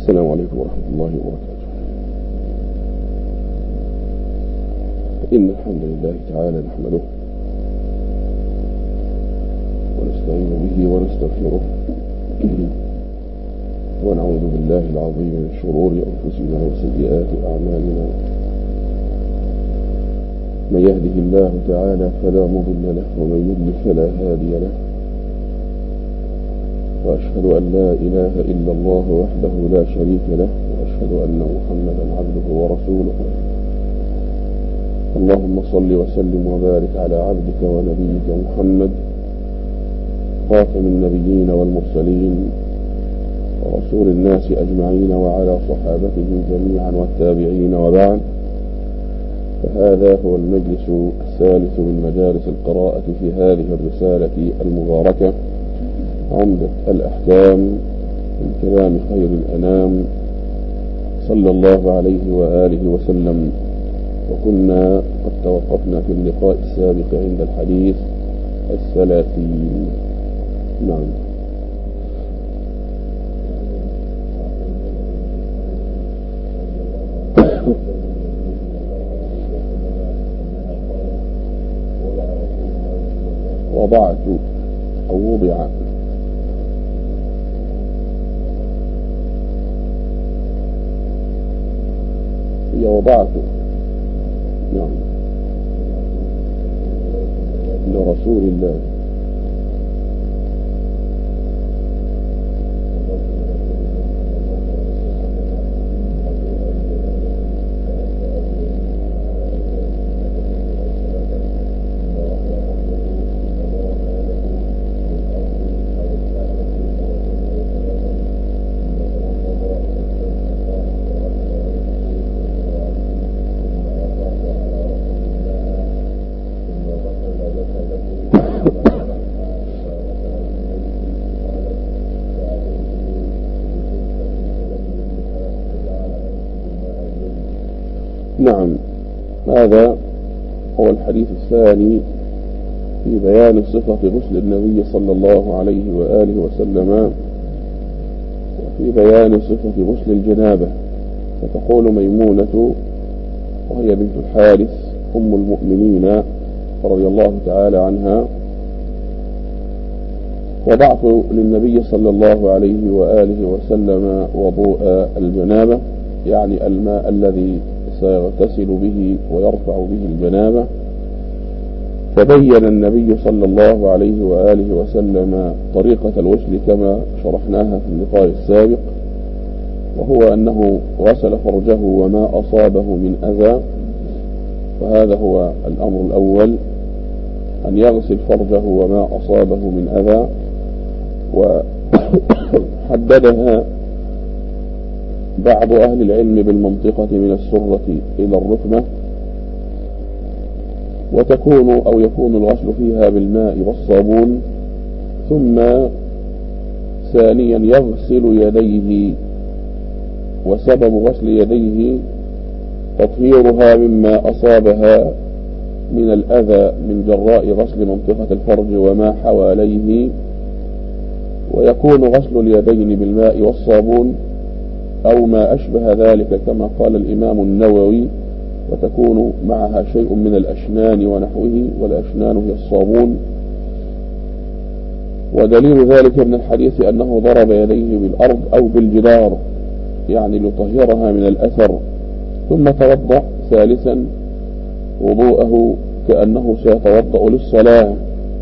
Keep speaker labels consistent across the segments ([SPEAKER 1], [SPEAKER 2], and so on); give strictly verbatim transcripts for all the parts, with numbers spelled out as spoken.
[SPEAKER 1] السلام عليكم ورحمة الله وبركاته. إن الحمد لله تعالى نحمده ونستعين به ونستغفره ونعوذ بالله العظيم من شرور أنفسنا وسيئات أعمالنا. من يهده الله تعالى فلا مضل له ومن يضلل فلا هادي له، وأشهد أن لا إله إلا الله وحده لا شريك له، وأشهد أن محمدا عبده ورسوله. اللهم صل وسلم وبارك على عبدك ونبيك محمد خاتم النبيين والمرسلين ورسول الناس أجمعين، وعلى صحابته جميعا والتابعين، وبعد. فهذا هو المجلس الثالث من مجالس القراءة في هذه الرسالة المباركة، عمدة الأحكام من كلام خير الأنام صلى الله عليه وآله وسلم. وكنا قد توقفنا في اللقاء السابق عند الحديث الثلاثين. نعم. وضعت أو وضع هي وضعته نعم لرسول الله نعم. هذا هو الحديث الثاني في بيان صفة غسل النبي صلى الله عليه وآله وسلم، وفي بيان صفة غسل الجنابة. فتقول ميمونة وهي بنت الحارث أم المؤمنين رضي الله تعالى عنها: وضعت للنبي صلى الله عليه وآله وسلم وضوء الجنابة، يعني الماء الذي سيغتسل به ويرفع به الجنابة. فبين النبي صلى الله عليه وآله وسلم طريقة الغسل كما شرحناها في اللقاء السابق، وهو أنه غسل فرجه وما أصابه من أذى. فهذا هو الأمر الأول، أن يغسل فرجه وما أصابه من أذى. وحددها بعض أهل العلم بالمنطقة من السرة إلى الركبة، وتكون أو يكون الغسل فيها بالماء والصابون. ثم ثانيا يغسل يديه، وسبب غسل يديه تطهيرها مما أصابها من الأذى من جراء غسل منطقة الفرج وما حواليه. ويكون غسل اليدين بالماء والصابون أو ما أشبه ذلك كما قال الإمام النووي، وتكون معها شيء من الأشنان ونحوه، والأشنان هي الصابون. ودليل ذلك من الحديث أنه ضرب يديه بالأرض أو بالجدار، يعني ليطهرها من الأثر. ثم توضأ ثالثا وضوءه كأنه سيتوضأ للصلاة،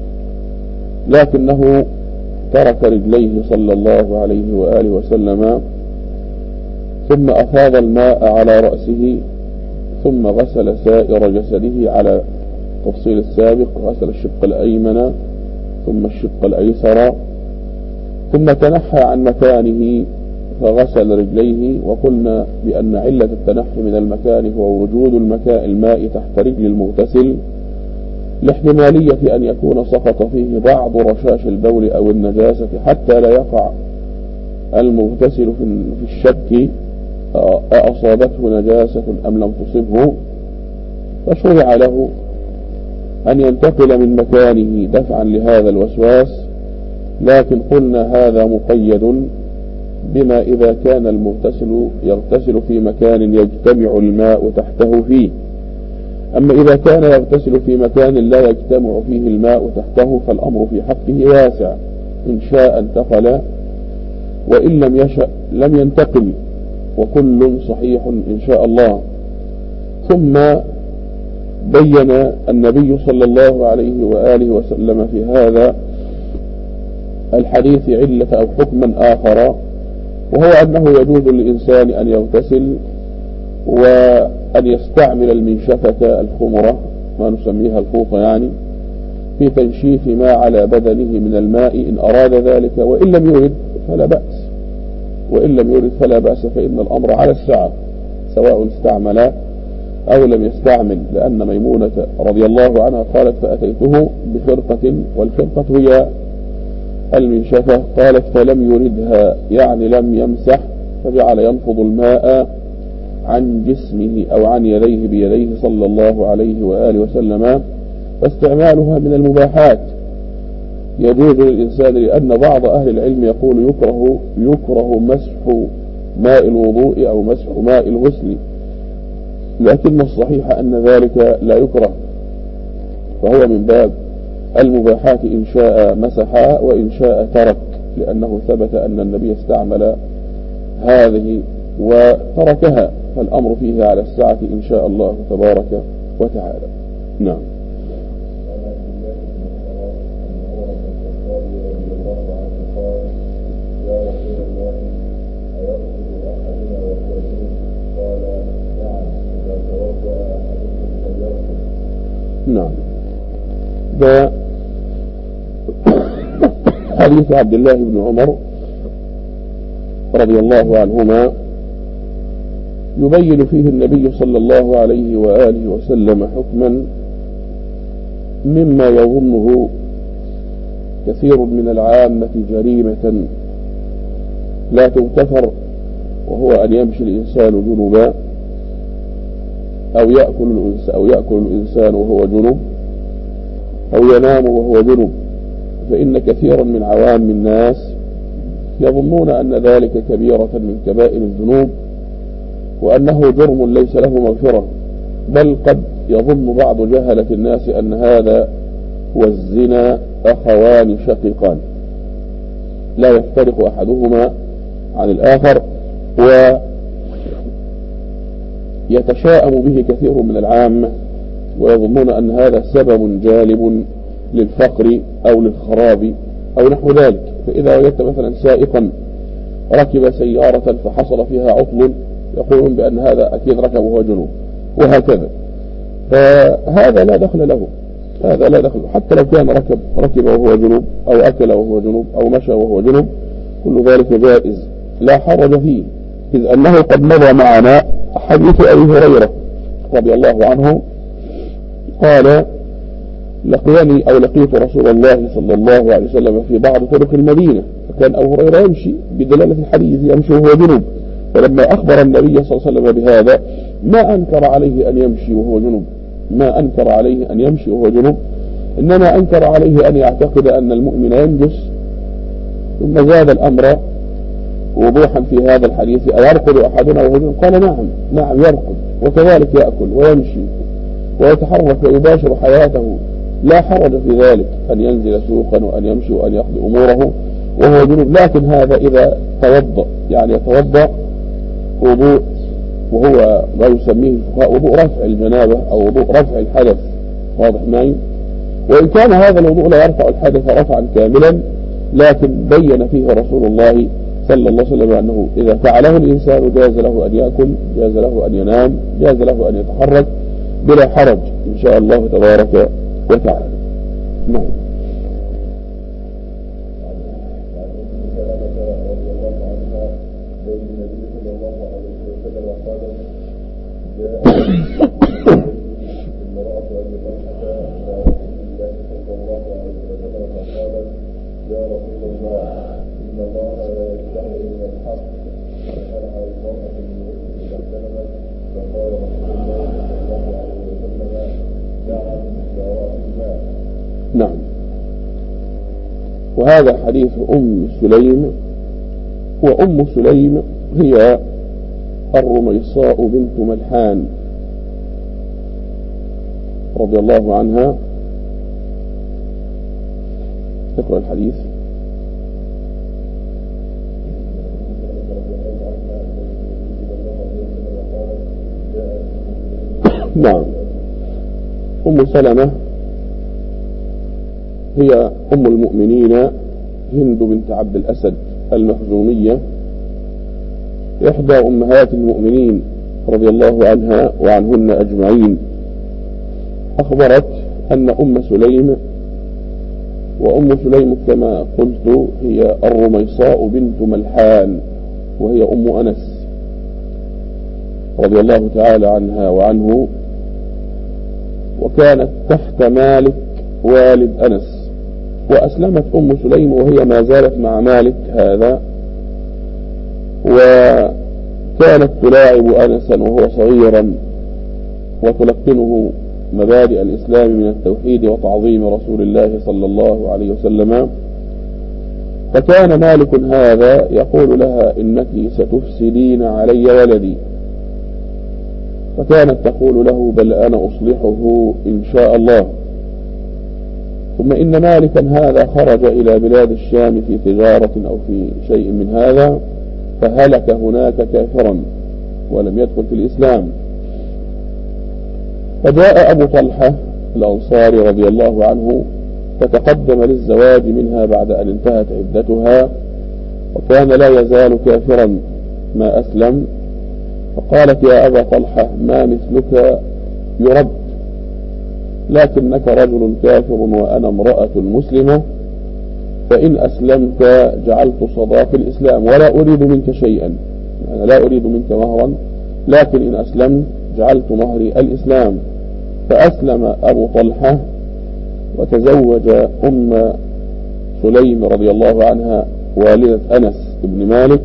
[SPEAKER 1] لكنه ترك رجليه صلى الله عليه وآله وسلم، ثم أفاض الماء على رأسه، ثم غسل سائر جسده على تفصيل السابق. غسل الشق الأيمن ثم الشق الأيسر، ثم تنحى عن مكانه فغسل رجليه. وقلنا بأن علة التنحي من المكان هو وجود المكان الماء تحت رجل المغتسل، لاحتمالية أن يكون سقط فيه بعض رشاش البول أو النجاسة، حتى لا يقع المغتسل في الشك أصابته نجاسة أم لم تصبه. فشرع له أن ينتقل من مكانه دفعا لهذا الوسواس، لكن قلنا هذا مقيد بما إذا كان المغتسل يغتسل في مكان يجتمع الماء تحته فيه. أما إذا كان يغتسل في مكان لا يجتمع فيه الماء تحته فالأمر في حقه واسع، إن شاء انتقل وإن لم يشأ لم ينتقل، وكل صحيح إن شاء الله. ثم بين النبي صلى الله عليه وآله وسلم في هذا الحديث علة أو حكما آخر، وهو أنه يجوز للإنسان أن يغتسل وأن يستعمل المنشفة الخمرة، ما نسميها الفوطة يعني، في تنشيف ما على بدنه من الماء إن أراد ذلك، وإن لم يرد فلا بأس وإن لم يرد فلا بأس فإن الأمر على السعة سواء استعمل أو لم يستعمل. لأن ميمونة رضي الله عنها قالت فأتيته بخرقة، والخرقة هي المنشفة، قالت فلم يردها يعني لم يمسح، فجعل ينفض الماء عن جسمه أو عن يديه بيديه صلى الله عليه وآله وسلم. فاستعمالها من المباحات يجوز للإنسان، لأن بعض أهل العلم يقول يكره يكره مسح ماء الوضوء أو مسح ماء الغسل، لكن الصحيح أن ذلك لا يكره، فهو من باب المباحات إن شاء مسح وإن شاء ترك، لأنه ثبت أن النبي استعمل هذه وتركها، فالأمر فيه على السعة إن شاء الله تبارك وتعالى. نعم. نعم. ده حديث عبد الله بن عمر رضي الله عنهما يبين فيه النبي صلى الله عليه وآله وسلم حكما مما يظنه كثير من العامة جريمة لا تغتفر، وهو أن يمشي الإنسان جنبا أو يأكل الإنسان أو يأكل الإنسان وهو جنب أو ينام وهو جنب. فإن كثيرا من عوام الناس يظنون أن ذلك كبيرة من كبائر الذنوب، وأنه جرم ليس له مغفرة، بل قد يظن بعض جهلة الناس أن هذا هو الزنا أخوان شقيقان لا يفترق أحدهما عن الآخر، ويتشاءم به كثير من العامة ويظنون أن هذا سبب جالب للفقر أو للخراب أو نحو ذلك. فإذا وجدت مثلا سائقا ركب سيارة فحصل فيها عطل يقولون بأن هذا أكيد ركب وهو جنوب، وهكذا. فهذا لا دخل له، هذا لا دخل، حتى لو كان ركب ركب وهو جنوب أو أكل وهو جنوب أو مشى وهو جنوب، كل ذلك جائز لا حرج فيه، إذ أنه قد مضى معنا حديث أبي هريرة رضي الله عنه قال لقيني أو لقيت رسول الله صلى الله عليه وسلم في بعض طرق المدينة، فكان أبو هريرة يمشي بدلالة الحديث يمشي وهو جنوب، فلما أخبر النبي صلى الله عليه وسلم بهذا ما أنكر عليه أن يمشي وهو جنوب، ما أنكر عليه أن يمشي وهو جنوب، إنما أنكر عليه أن يعتقد أن المؤمن ينجس. ثم زاد الأمر وضوحا في هذا الحديث أيرقد أحدنا وهو جنوب؟ قال نعم نعم يرقد، وكذلك يأكل ويمشي ويتحرك ويباشر حياته، لا حرج في ذلك أن ينزل سوقا وأن يمشي وأن يقضي أموره وهو جنوب. لكن هذا إذا توضأ، يعني يتوضأ وضوء وهو ما يسميه الفقهاء وضوء رفع الجنابة أو وضوء رفع الحدث، واضح معي؟ وإن كان هذا الوضوء لا يرفع الحدث رفعا كاملا، لكن بين فيه رسول الله صلى الله عليه وسلم أنه إذا فعله الإنسان جاز له أن يأكل، جاز له أن ينام، جاز له أن يتحرك بلا حرج إن شاء الله تبارك وتعالى. نعم. نعم. وهذا حديث أم سليم وأم سليم هي الرميصاء بنت ملحان رضي الله عنها. اقرأ الحديث. نعم. أم سلمة هي أم المؤمنين هند بنت عبد الأسد المخزومية، إحدى أمهات المؤمنين رضي الله عنها وعنهن أجمعين. أخبرت أن أم سليم، وأم سليم كما قلت هي الرميصاء بنت ملحان، وهي أم أنس رضي الله تعالى عنها وعنه، وكانت تحت مالك والد أنس. وأسلمت أم سليم وهي ما زالت مع مالك هذا، وكانت تلاعب أنسا وهو صغيرا وتلقنه مبادئ الإسلام من التوحيد وتعظيم رسول الله صلى الله عليه وسلم. فكان مالك هذا يقول لها إنك ستفسدين علي ولدي، فكانت تقول له بل أنا أصلحه إن شاء الله. ثم إن مالكا هذا خرج إلى بلاد الشام في تجارة أو في شيء من هذا، فهلك هناك كافرا ولم يدخل في الإسلام. فجاء أبو طلحة الأنصاري رضي الله عنه فتقدم للزواج منها بعد أن انتهت عدتها، وكان لا يزال كافرا ما أسلم. فقالت يا أبا طلحة ما مثلك يرد، لكنك رجل كافر وأنا امرأة مسلمة، فإن أسلمت جعلت صداق الإسلام ولا أريد منك شيئا، أنا لا أريد منك مهرا، لكن إن أسلمت جعلت مهري الإسلام. فأسلم أبو طلحة وتزوج أم سليم رضي الله عنها والدة أنس بن مالك،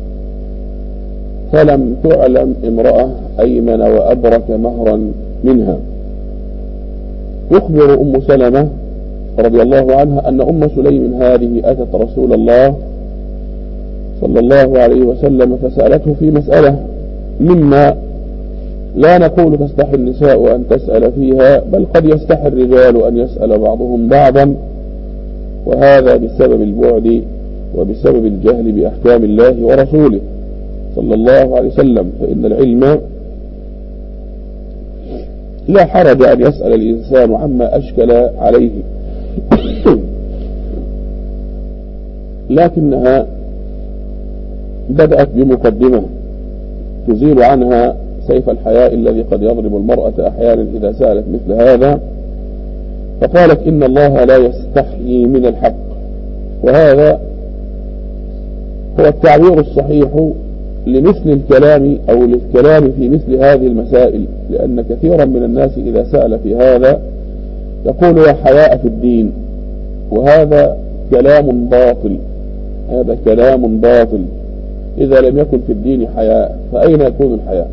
[SPEAKER 1] فلم تعلم امرأة أيمن وأبرك مهرا منها. يخبر أم سلمة رضي الله عنها أن أم سليم هذه أتت رسول الله صلى الله عليه وسلم فسألته في مسألة مما لا نقول تستحي النساء أن تسأل فيها، بل قد يستحي الرجال أن يسأل بعضهم بعضا، وهذا بسبب البعد وبسبب الجهل بأحكام الله ورسوله صلى الله عليه وسلم. فإن العلم لا حرج أن يسأل الإنسان عما أشكل عليه، لكنها بدأت بمقدمة تزيل عنها سيف الحياء الذي قد يضرب المرأة أحيانا إذا سألت مثل هذا. فقالت إن الله لا يستحيي من الحق، وهذا هو التعبير الصحيح لمثل الكلام أو للكلام في مثل هذه المسائل، لأن كثيرا من الناس إذا سأل في هذا يقول يا حياء في الدين، وهذا كلام باطل، هذا كلام باطل. إذا لم يكن في الدين حياء فأين يكون الحياء؟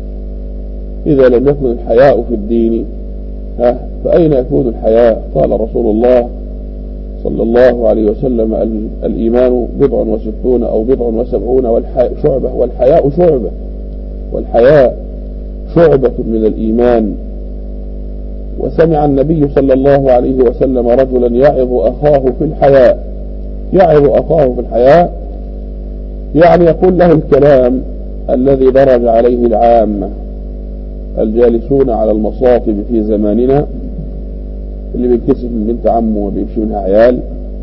[SPEAKER 1] إذا لم يكن الحياء في الدين فأين يكون الحياء؟ قال رسول الله صلى الله عليه وسلم الإيمان بضع وستون أو بضع وسبعون والحياء شعبة، والحياء شعبة، والحياء شعبة من الإيمان. وسمع النبي صلى الله عليه وسلم رجلا يعظ أخاه في الحياء، يعظ أخاه في الحياء يعني يقول له الكلام الذي درج عليه العامة الجالسون على المصاطب في زماننا، اللي بينكسف من بنت عمه وبيمشي منها عيال،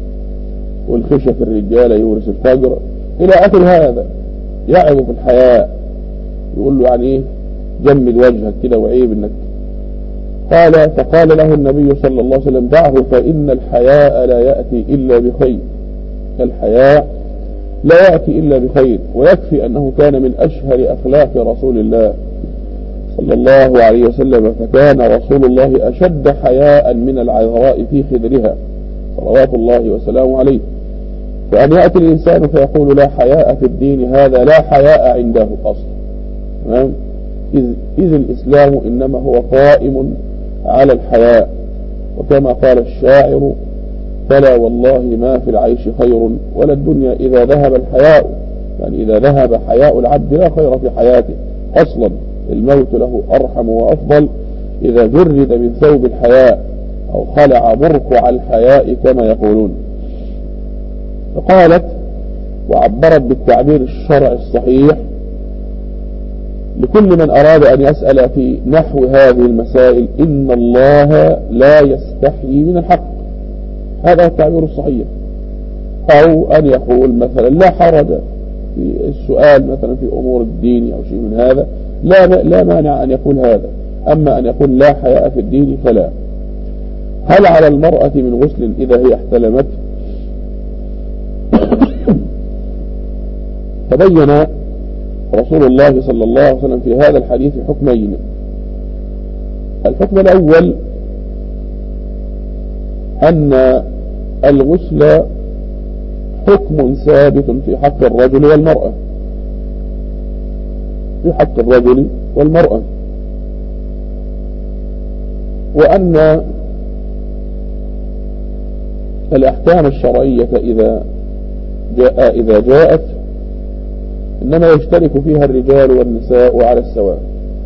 [SPEAKER 1] والخشة في الرجالة يورث الفجر إلى آخر هذا. يعظ في الحياء، يقول له يعني إيه جمد وجهك كده وعيب إنك. قال فقال له النبي صلى الله عليه وسلم دعه فإن الحياء لا يأتي إلا بخير، الحياء لا يأتي إلا بخير. ويكفي أنه كان من أشهر أخلاق رسول الله صلى الله عليه وسلم، فكان رسول الله أشد حياء من العذراء في خدرها صلوات الله وسلامه عليه. فأن يأتي الإنسان فيقول لا حياء في الدين، هذا لا حياء عنده أصلا. تمام؟ إذ, إذ الإسلام إنما هو قائم على الحياء، وكما قال الشاعر فلا والله ما في العيش خير ولا الدنيا إذا ذهب الحياء. يعني إذا ذهب حياء العبد لا خير في حياته أصلا، الموت له أرحم وأفضل إذا جرد من ثوب الحياء أو خلع برقع الحياء كما يقولون. فقالت وعبرت بالتعبير الشرعي الصحيح لكل من أراد أن يسأل في نحو هذه المسائل: إن الله لا يستحيي من الحق. هذا التعبير الصحيح. أو أن يقول مثلا: لا حرج في السؤال مثلا في أمور الدين أو شيء من هذا، لا لا مانع أن يقول هذا. أما أن يقول لا حياء في الدين فلا. هل على المرأة من غسل إذا هي احتلمت؟ تبين رسول الله صلى الله عليه وسلم في هذا الحديث حكمين. الحكم الأول أن الغسل حكم ثابت في حق الرجل والمرأة، في حق الرجل والمرأة، وأن الأحكام الشرعية إذا جاء إذا جاءت إنما يشترك فيها الرجال والنساء على السواء.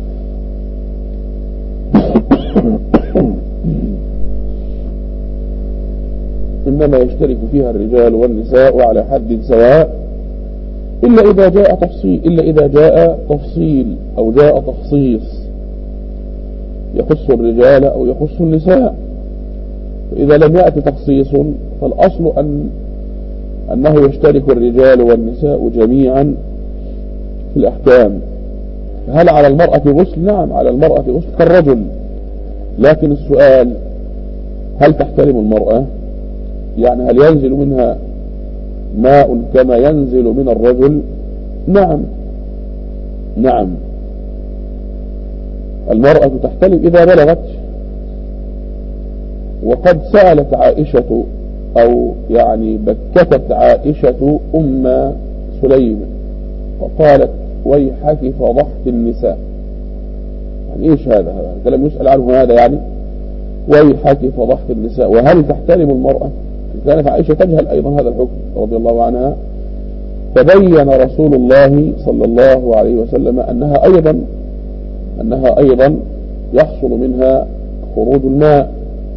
[SPEAKER 1] إنما يشترك فيها الرجال والنساء على حد سواء، إلا إذا جاء تفصيل إلا إذا جاء تفصيل أو جاء تخصيص يخص الرجال أو يخص النساء. إذا لم يأتي تخصيص فالأصل أن أنه يشترك الرجال والنساء جميعا في الأحكام. هل على المرأة غسل؟ نعم، على المرأة غسل كالرجل، لكن السؤال: هل تحترم المرأة؟ يعني هل ينزل منها ماء كما ينزل من الرجل؟ نعم نعم المرأة تحتلم إذا بلغت. وقد سألت عائشة أو يعني بكتت عائشة أم سليم وقالت: ويحك فضحت النساء. يعني إيش هذا؟ هذا كلام يسأل عنه هذا، يعني ويحك فضحت النساء. وهل تحترم المرأة؟ كانت عائشة تجهل أيضا هذا الحكم رضي الله عنها. فبين رسول الله صلى الله عليه وسلم أنها أيضا أنها أيضا يحصل منها خروج الماء،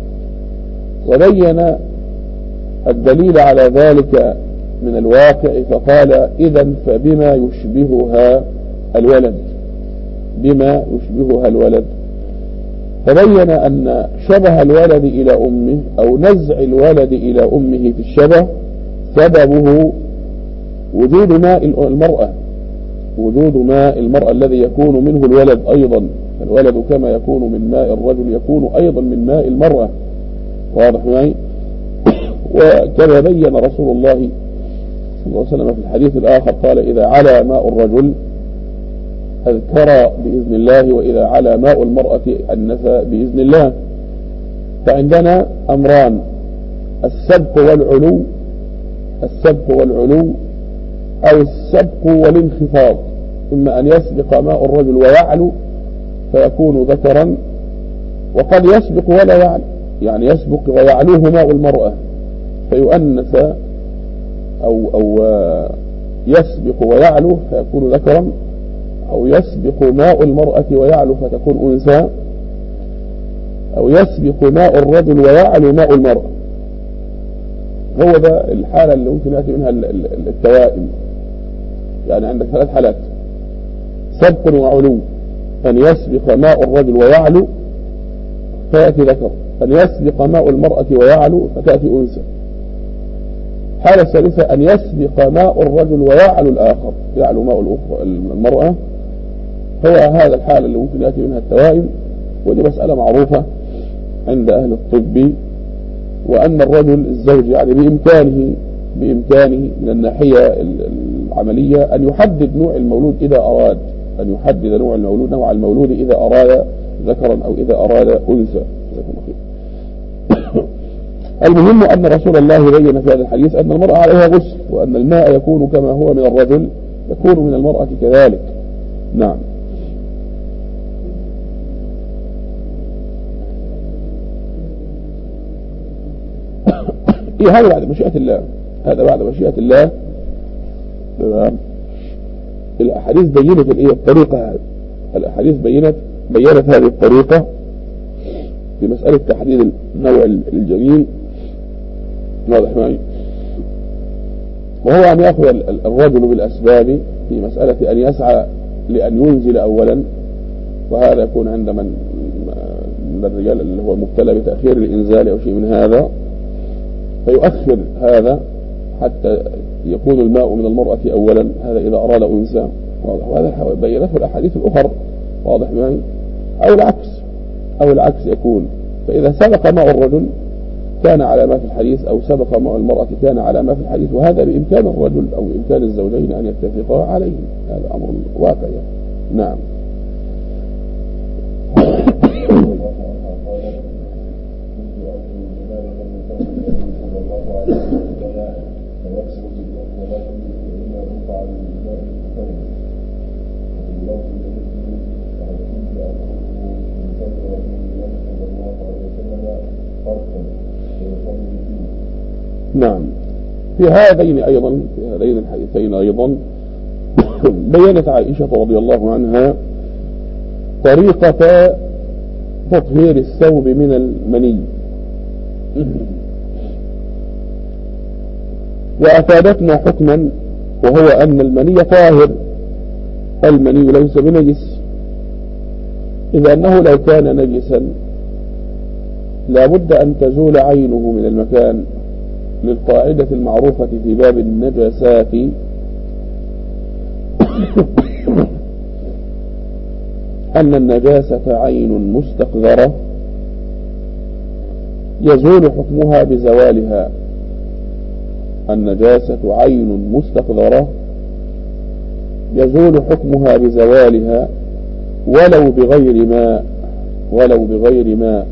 [SPEAKER 1] وبين الدليل على ذلك من الواقع فقال: إذن فبما يشبهها الولد، بما يشبهها الولد. فبين أن شبه الولد إلى أمه أو نزع الولد إلى أمه في الشبه سببه وجود ماء المرأة، وجود ماء المرأة الذي يكون منه الولد أيضا. الولد كما يكون من ماء الرجل يكون أيضا من ماء المرأة. واضح معي؟ وكما بين رسول الله صلى الله عليه وسلم في الحديث الآخر قال: إذا على ماء الرجل أذكر بإذن الله، وإذا على ماء المرأة أنثى بإذن الله. فعندنا أمران: السبق والعلو السبق والعلو أو السبق والانخفاض. إما أن يسبق ماء الرجل ويعلو فيكون ذكرا، وقد يسبق ولا يعلو، يعني يسبق ويعلوه ماء المرأة فيؤنث، أو, أو يسبق ويعلو فيكون ذكرا، أو يسبق ماء المرأة ويعلو فتكون أنثى، أو يسبق ماء الرجل ويعلو ماء المرأة. هو ده الحالة اللي ممكن يأتي منها التوائم. يعني عندك ثلاث حالات: سبق وعلو، أن يسبق ماء الرجل ويعلو فيأتي ذكر، أن يسبق ماء المرأة ويعلو فتأتي أنثى. الحالة الثالثة أن يسبق ماء الرجل ويعلو الآخر، يعلو ماء المرأة. هو هذا الحالة اللي ممكن يأتي منها التوائم، ودي مسألة معروفة عند أهل الطب. وأن الرجل الزوج يعني بإمكانه بإمكانه من الناحية العملية أن يحدد نوع المولود إذا أراد، أن يحدد نوع المولود نوع المولود إذا أراد ذكرا أو إذا أراد أنثى. المهم أن رسول الله بين في هذا الحديث أن المرأة عليها غسل، وأن الماء يكون كما هو من الرجل يكون من المرأة كذلك. نعم. إيه هذا بعد مشيئة الله، هذا بعد مشيئة الله. تمام. الأحاديث بينت الإيه الطريقة هذه، الأحاديث بينت بينت هذه الطريقة في مسألة تحديد النوع الجنين. واضح معي؟ وهو أن يأخذ الرجل بالأسباب في مسألة أن يسعى لأن ينزل أولا، وهذا يكون عند من من الرجال اللي هو مبتلى بتأخير الإنزال أو شيء من هذا، فيؤخر هذا حتى يكون الماء من المرأة أولا، هذا إذا أراد أنثى. واضح؟ وهذا بينته الأحاديث الأخرى. واضح معي؟ أو العكس، أو العكس يكون، فإذا سبق ماء الرجل كان على ما في الحديث، أو سبق ماء المرأة كان على ما في الحديث، وهذا بإمكان الرجل أو بإمكان الزوجين أن يتفقا عليه، هذا أمر واقع. نعم. نعم. في هذين أيضا في هذين الحديثين أيضا بيّنت عائشة رضي الله عنها طريقة تطهير الثوب من المني، وأفادتنا حكما، وهو أن المني طاهر، المني ليس بنجس، إذا أنه لو كان نجسا لابد أن تزول عينه من المكان، للقاعدة المعروفة في باب النجاسات أن النجاسة عين مستقذرة يزول حكمها بزوالها. النجاسة عين مستقذرة يزول حكمها بزوالها ولو بغير ماء، ولو بغير ماء.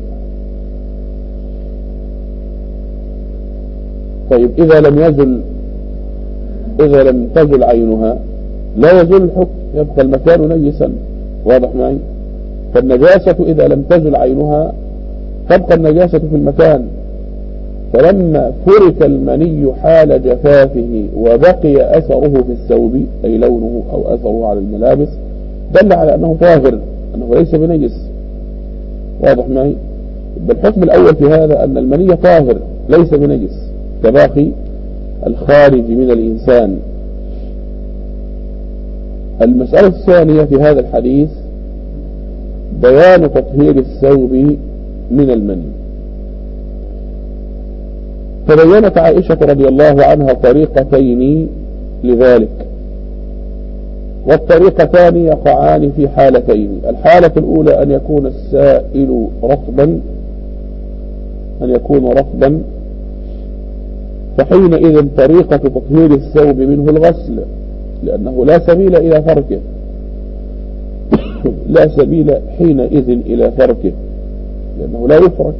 [SPEAKER 1] طيب إذا لم يزل إذا لم تزل عينها لا يزول الحكم، يبقى المكان نجسا. واضح معي؟ فالنجاسة إذا لم تزل عينها تبقى النجاسة في المكان، فلما فرك المني حال جفافه وبقي أثره في الثوب، أي لونه أو أثره على الملابس، دل على أنه طاهر، أنه ليس بنجس. واضح معي؟ بالحكم الأول في هذا أن المني طاهر ليس بنجس كباقي الخارج من الإنسان. المسألة الثانية في هذا الحديث بيان تطهير الثوب من المني، فبينت عائشة رضي الله عنها طريقتين لذلك، والطريقتان يقعان في حالتين. الحالة الأولى أن يكون السائل رطبا أن يكون رطبا فحينئذ طريقة تطهير الثوب منه الغسل، لأنه لا سبيل إلى فركه لا سبيل حينئذ إلى فركه لأنه لا يفرك.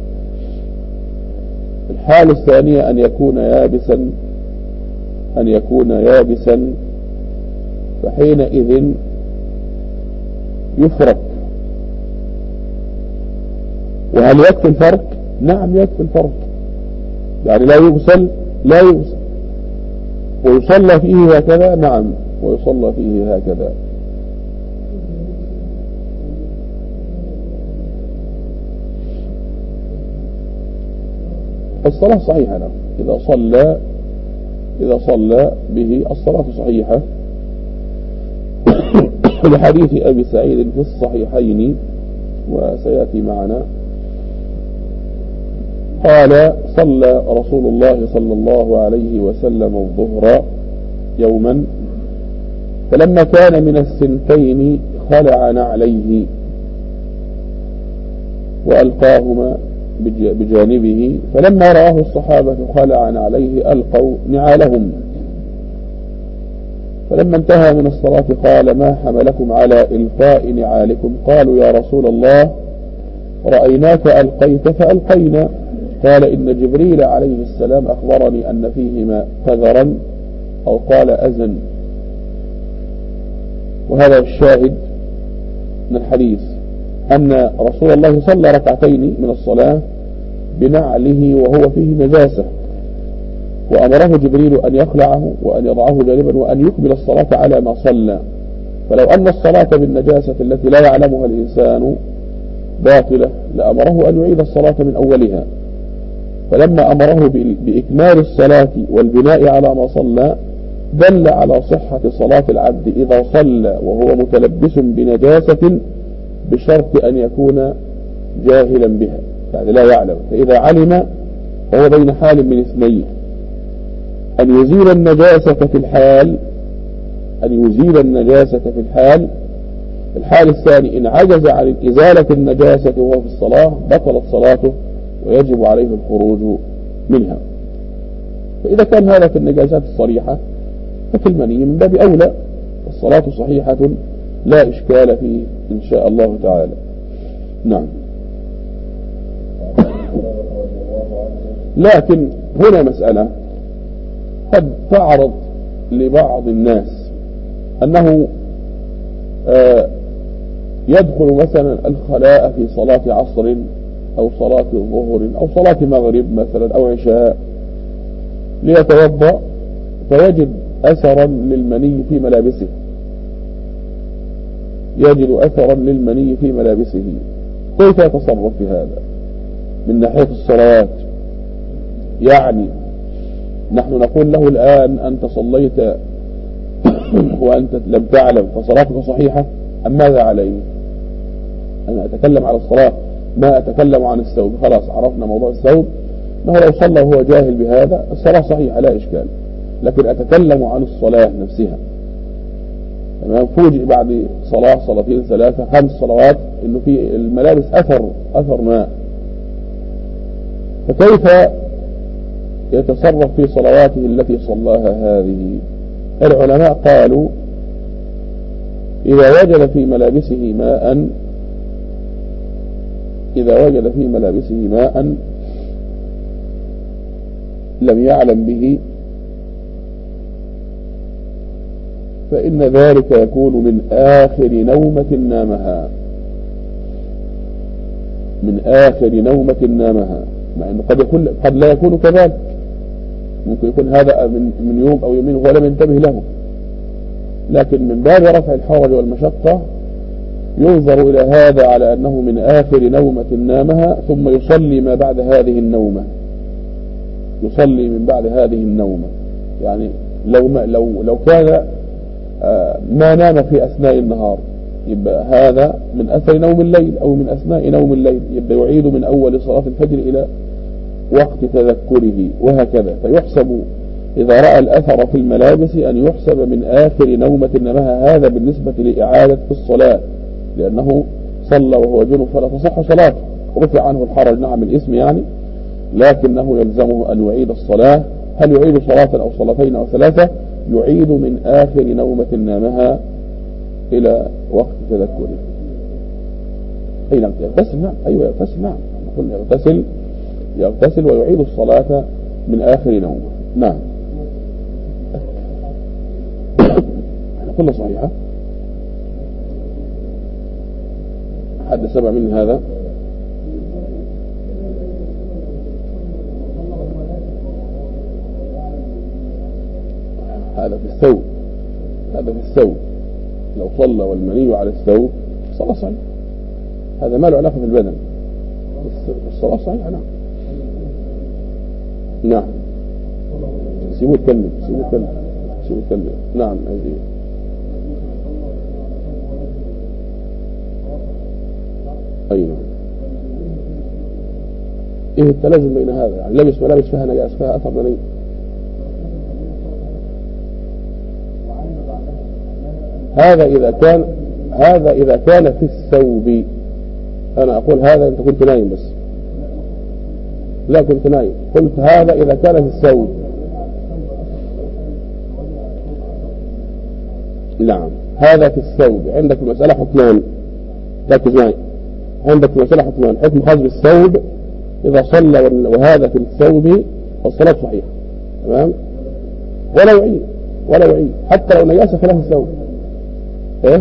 [SPEAKER 1] الحالة الثانية أن يكون يابسا أن يكون يابسا فحينئذ يفرك. وهل يكفي الفرك؟ نعم يكفي الفرك، يعني لا يغسل لا يغسل ويصلى فيه هكذا. نعم ويصلى فيه هكذا. الصلاة صحيحة. نعم إذا صلى إذا صلى به الصلاة صحيحة لحديث أبي سعيد في الصحيحين وسيأتي معنا، قال صلى رسول الله صلى الله عليه وسلم الظهر يوما، فلما كان من السنتين خلع نعليه وألقاهما بجانبه، فلما رآه الصحابة خلع نعليه ألقوا نعالهم، فلما انتهى من الصلاة قال ما حملكم على إلقاء نعالكم؟ قالوا يا رسول الله رأيناك ألقيت فألقينا. قال إن جبريل عليه السلام أخبرني أن فيهما قذرا أو قال أذى. وهذا الشاهد من الحديث أن رسول الله صلى ركعتين من الصلاة بنعله وهو فيه نجاسة، وأمره جبريل أن يخلعه وأن يضعه جانبا وأن يقبل الصلاة على ما صلى. فلو أن الصلاة بالنجاسة التي لا يعلمها الإنسان باطلة لأمره أن يعيد الصلاة من أولها. فلما أمره بإكمال الصلاة والبناء على ما صلى دل على صحة صلاة العبد إذا صلى وهو متلبس بنجاسة بشرط أن يكون جاهلا بها، يعني لا يعلم. فإذا علم فهو بين حال من اثنين: أن يزيل النجاسة في الحال أن يزيل النجاسة في الحال الحال الثاني إن عجز عن إزالة النجاسة وهو في الصلاة بطلت صلاته ويجب عليه الخروج منها. فإذا كان هذا في النجاسات الصريحة ففي المني من باب أولى الصلاة صحيحة لا إشكال فيه إن شاء الله تعالى. نعم. لكن هنا مسألة قد تعرض لبعض الناس أنه آه يدخل مثلا الخلاء في صلاة عصر أو صلاة ظهر أو صلاة مغرب مثلا أو عشاء ليتوضأ فيجد أثرا للمني في ملابسه يجد أثرا للمني في ملابسه كيف يتصرف في هذا من ناحية الصلوات؟ يعني نحن نقول له الآن أنت صليت وأنت لم تعلم فصلاتك صحيحة أم ماذا عليه؟ أنا أتكلم على الصلاة ما أتكلم عن الثوب. خلاص عرفنا موضوع الثوب، ما هو لو صلى وهو جاهل بهذا الصلاة صحيحة لا إشكال. لكن أتكلم عن الصلاة نفسها. تمام. فوجئ بعد صلاة صلاتين ثلاثة خمس صلوات إنه في الملابس أثر أثر ماء، فكيف يتصرف في صلواته التي صلاها هذه؟ العلماء قالوا إذا وجد في ملابسه ماء إذا وجد في ملابسه ماء لم يعلم به فإن ذلك يكون من آخر نومة نامها من آخر نومة نامها مع أنه قد يكون قد لا يكون كذلك، ممكن يكون هذا من من يوم أو يومين وهو لم ينتبه له، لكن من باب رفع الحرج والمشقة ينظر إلى هذا على أنه من آخر نومة نامها ثم يصلي ما بعد هذه النومة يصلي من بعد هذه النومة. يعني لو ما لو لو كان ما نام في أثناء النهار يبقى هذا من أثر نوم الليل أو من أثناء نوم الليل يبقى يعيد من أول صلاة الفجر إلى وقت تذكره وهكذا. فيحسب إذا رأى الأثر في الملابس أن يحسب من آخر نومة نامها، هذا بالنسبة لإعادة في الصلاة لأنه صلى وهو جنب فلا تصح صلاته، رفع عنه الحرج نعم الاسم يعني، لكنه يلزمه أن يعيد الصلاة. هل يعيد صلاة أو صلاتين أو ثلاثة؟ يعيد من آخر نومة نامها إلى وقت تذكره. أي نعم يغتسل، نعم أيوة يغتسل، نعم نقول يغتسل يغتسل ويعيد الصلاة من آخر نومه. نعم كله صحيحة. حد سمع مني هذا؟ هذا في الثوب هذا في الثوب لو صلى والمني على الثوب صلاة صحيحة، هذا ما له علاقة بالبدن، الصلاة صحيحة. نعم نعم سيبوه يتكلم سيبوه يتكلم سيبوه يتكلم نعم هذه أي نعم. إيه التلازم بين هذا؟ يعني لبس ملابس فيها نجاس فيها أثر مني، هذا إذا كان هذا إذا كان في الثوب. أنا أقول هذا أنت كنت نايم بس، لا كنت نايم، قلت هذا إذا كان في الثوب. نعم هذا في الثوب. عندك المسألة حكمان، ركز معي، عندك المسألة حكمان: حكم خاص بالثوب إذا صلى وهذا في الثوب فالصلاة صحيحة تمام، ولا يعيد ولا يعيد حتى لو نجاسة خلاف الثوب. إيه؟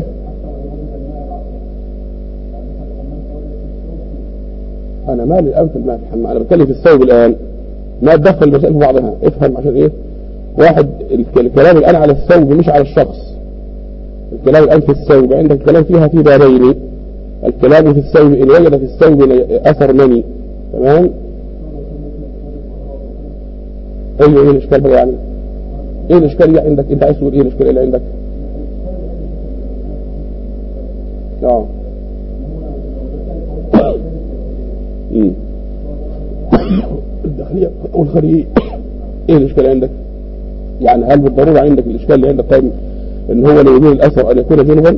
[SPEAKER 1] أنا مالي الآن في الماء في الحمام، أنا بتكلم في الثوب الآن. ما تدخل المسائل في بعضها، افهم عشان ايه. واحد الكلام الآن على الثوب مش على الشخص، الكلام الآن في الثوب، عندك الكلام فيها في بابين، الكلام في الثوب إن وجد في الثوب أثر مني، تمام. ايوه ايه الاشكال بقى يعني؟ ايه الاشكال اللي عندك؟ انت عايز تقول ايه الاشكال اللي عندك؟ اه امم الداخليه او الخارجيه، ايه الاشكال عندك؟ يعني هل بالضروره عندك الاشكال اللي عندك طيب ان هو لوجود الاثر ان يكون جنبا؟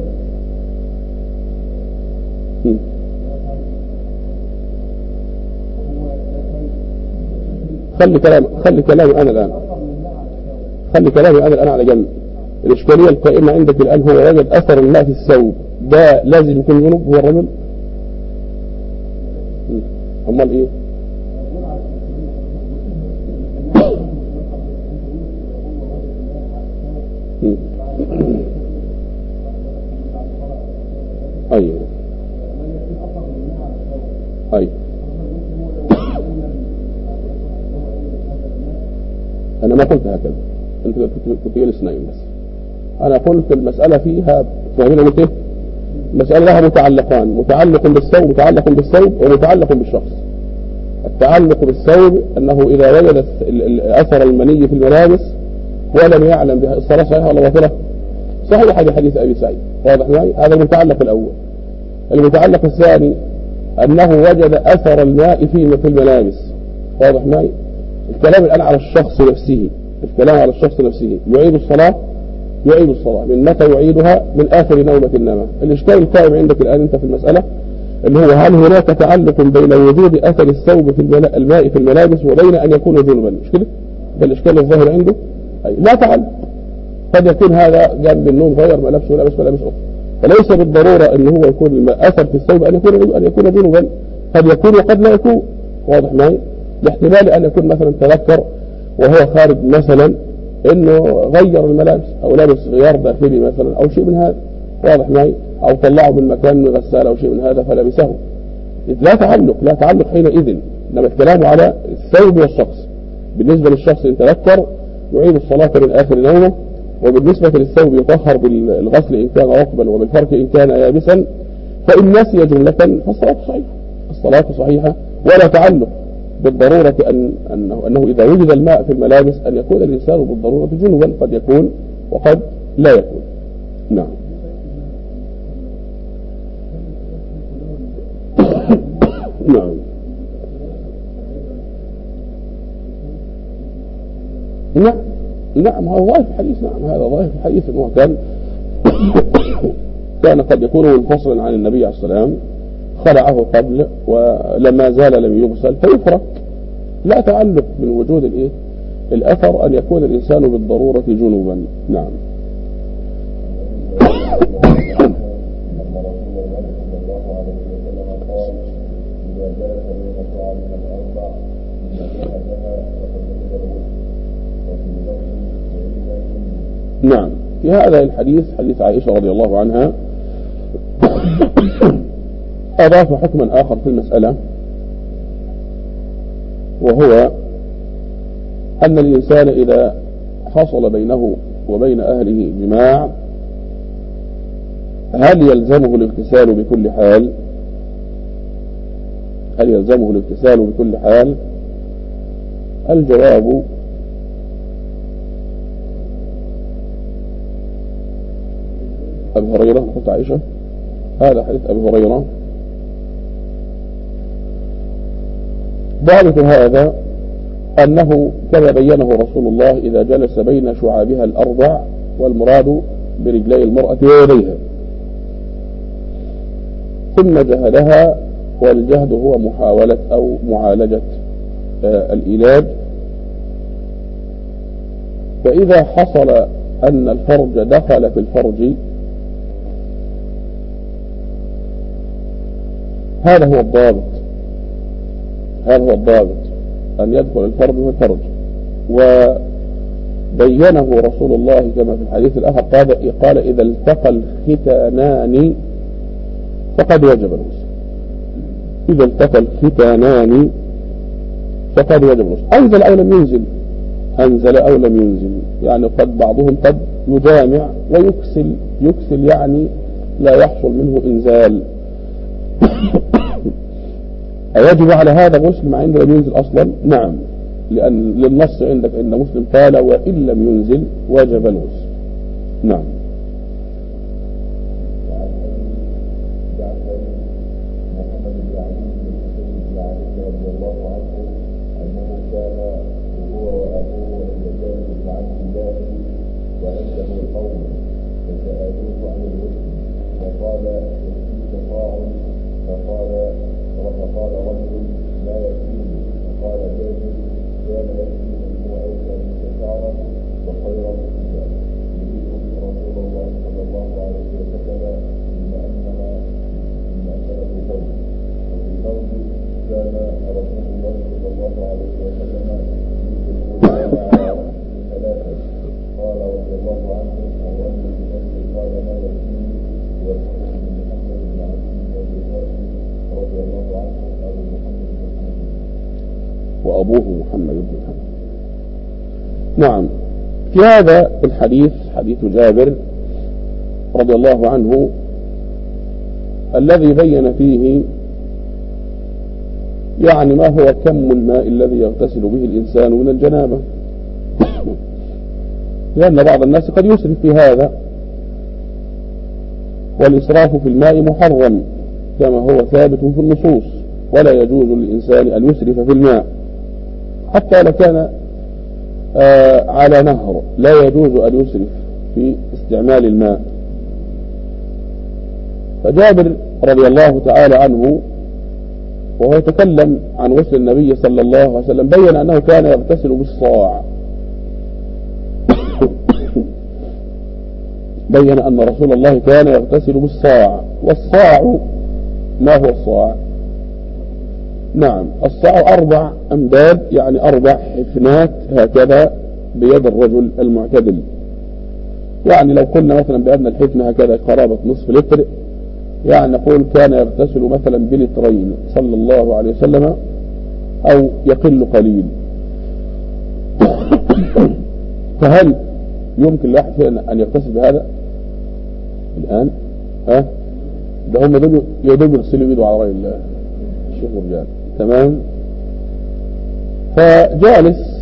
[SPEAKER 1] خلي كلام خلي كلامي انا الان خلي كلامي انا الان على جنب. الاشكاليه القائمه عندك الان هو وجد اثر الماء في الثوب، ده لازم يكون جنوب هو الرجل؟ امال ايه؟ ايوه ايوه انا ما قلت هكذا، انت كنت جالس نايم. بس انا قلت المساله فيها فاهمين قلت ايه؟ المساله لها متعلقان، متعلق بالثوب متعلق بالثوب ومتعلق بالشخص. التعلق بالثوب انه اذا وجد اثر المني في الملابس ولم يعلم بها الصلاه صحيحه ولا باطله؟ صحيح، هذا حديث ابي سعيد، واضح معي؟ هذا المتعلق الاول. المتعلق الثاني انه وجد اثر الماء في في الملابس، واضح معي؟ الكلام الان على الشخص نفسه، الكلام على الشخص نفسه. يعيد الصلاه يعيد الصلاه من متى يعيدها؟ من اخر نومه نامها. الاشكال القائم عندك الان انت في المساله اللي هو هل هناك تعلق بين وجود اثر الثوب في الماء في الملابس وبين ان يكون جنبا؟ مش كده؟ ده الاشكال الظاهر عنده. أي لا تعلق، قد يكون هذا جنب النوم غير ملابس ولابس ملابس اخرى، فليس بالضروره ان هو يكون اثر في الثوب ان يكون ان يكون جنبا، قد يكون وقد لا يكون، واضح معي؟ لاحتمال ان يكون مثلا تذكر وهو خارج مثلا انه غير الملابس او لابس غيار داخلي مثلا او شيء من هذا، واضح معي؟ او طلعه من مكان من غساله او شيء من هذا فلبسه. لا تعلق لا تعلق حينئذ، انما الكلام على الثوب والشخص. بالنسبه للشخص ان تذكر يعيد الصلاه من اخر نومه، وبالنسبه للثوب يطهر بالغسل ان كان رطبا وبالفرك ان كان يابسا، فان نسي جمله فالصلاه صحيحه، الصلاه صحيحه ولا تعلق بالضرورة أن أنه, أنه إذا وجد الماء في الملابس أن يكون الإنسان بالضرورة جنبا، قد يكون وقد لا يكون. نعم. نعم نعم نعم هذا ظاهر الحديث. نعم هذا ظاهر الحديث أنه كان كان قد يكون منفصلا عن النبي عليه السلام، خلعه قبل ولما زال لم يغسل فيفرق. لا تعلق من وجود الايه الاثر ان يكون الانسان بالضروره جنوبا. نعم. نعم في هذا الحديث حديث عائشه رضي الله عنها أضاف حكما آخر في المسألة، وهو أن الإنسان إذا حصل بينه وبين أهله جماع هل يلزمه الاغتسال بكل حال؟ هل يلزمه الاغتسال بكل حال؟ الجواب أبي هريرة، قلت عائشة، هذا حديث أبي هريرة. ضابط هذا أنه كما بينه رسول الله إذا جلس بين شعابها الأربع، والمراد برجلي المرأة ويديها، ثم جهدها، والجهد هو محاولة أو معالجة آه الإيلاج. فإذا حصل أن الفرج دخل في الفرج هذا هو الضابط، هذا هو الضابط أن يدخل الفرج في الفرج. وبينه رسول الله كما في الحديث الآخر قال, قال إذا التقى الختانان فقد وجب الغسل. إذا التقى الختانان فقد وجب الغسل. أنزل أو لم ينزل، أنزل أو لم ينزل، يعني قد بعضهم قد يجامع ويكسل، يكسل يعني لا يحصل منه إنزال. أيجب على هذا غسل مع أنه لم ينزل أصلا؟ نعم، لأن للنص عندك أن مسلم قال وإن لم ينزل وجب الغسل. نعم. وأبوه محمد بن محمد. نعم. في هذا الحديث، حديث جابر رضي الله عنه، الذي بين فيه يعني ما هو كم الماء الذي يغتسل به الإنسان من الجنابة، لأن بعض الناس قد يسرف في هذا، والإسراف في الماء محرم كما هو ثابت في النصوص، ولا يجوز للإنسان أن يسرف في الماء حتى لو كان آه على نهر، لا يجوز أن يسرف في استعمال الماء. فجابر رضي الله تعالى عنه وهو يتكلم عن غسل النبي صلى الله عليه وسلم بين أنه كان يغتسل بالصاع، بين أن رسول الله كان يغتسل بالصاع. والصاع ما هو الصاع؟ نعم، الصاع أربع أمداد، يعني أربع حفنات هكذا بيد الرجل المعتدل. يعني لو قلنا مثلا بأن الحفنة هكذا قرابة نصف لتر، يعني نقول كان يغتسل مثلا بلترين صلى الله عليه وسلم أو يقل قليل. فهل يمكن لواحد فينا أن يغتسل بهذا الآن؟ ها؟ ده هم دول يدوب يغسلوا بيده على رأي الشيخ مرجان. تمام. فجالس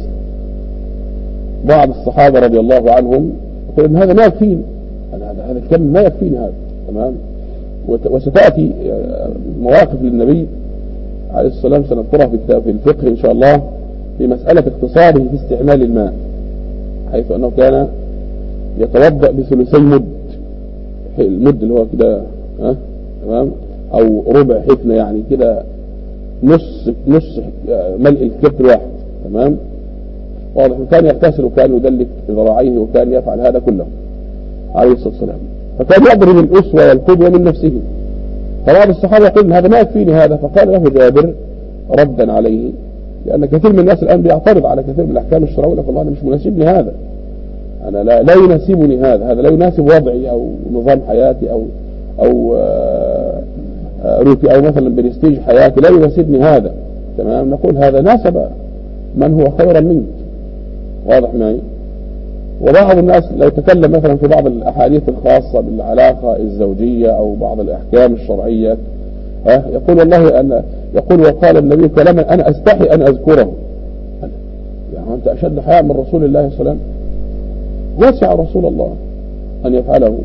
[SPEAKER 1] بعض الصحابة رضي الله عنهم يقول إن هذا ما يكفيني، هذا هذا الكم ما يكفيني هذا. تمام. وستأتي مواقف للنبي عليه الصلاة والسلام سنذكرها في كتاب في الفقه إن شاء الله في مسألة اقتصاده في استعمال الماء، حيث أنه كان يتوضأ بثلثي مد، المد اللي هو كده ها تمام، أو ربع حفنة، يعني كده نص نص ملء الكف الواحد. تمام. واضح. كان يغتسل وكان يدلك ذراعيه وكان يفعل هذا كله عليه الصلاة والسلام، فكان يضرب الأسوة والقدوة من نفسه. فبعض الصحابة يقول هذا ما يكفيني هذا، فقال له جابر ردا عليه، لأن كثير من الناس الآن بيعترض على كثير من الأحكام الشرعية، يقول والله أنا مش مناسبني هذا، أنا لا, لا يناسبني هذا، هذا لا يناسب وضعي أو نظام حياتي أو أو روتي أو مثلا برستيج حياتي، لا يناسبني هذا. تمام. نقول هذا ناسب من هو خيرا منك. واضح معي؟ وبعض الناس لو تكلم مثلا في بعض الأحاديث الخاصة بالعلاقة الزوجية أو بعض الأحكام الشرعية، ها يقول والله أن يقول وقال النبي كلاما أنا أستحي أن أذكره. يعني أنت أشد حياء من رسول الله صلى الله عليه وسلم؟ وسع رسول الله أن يفعله،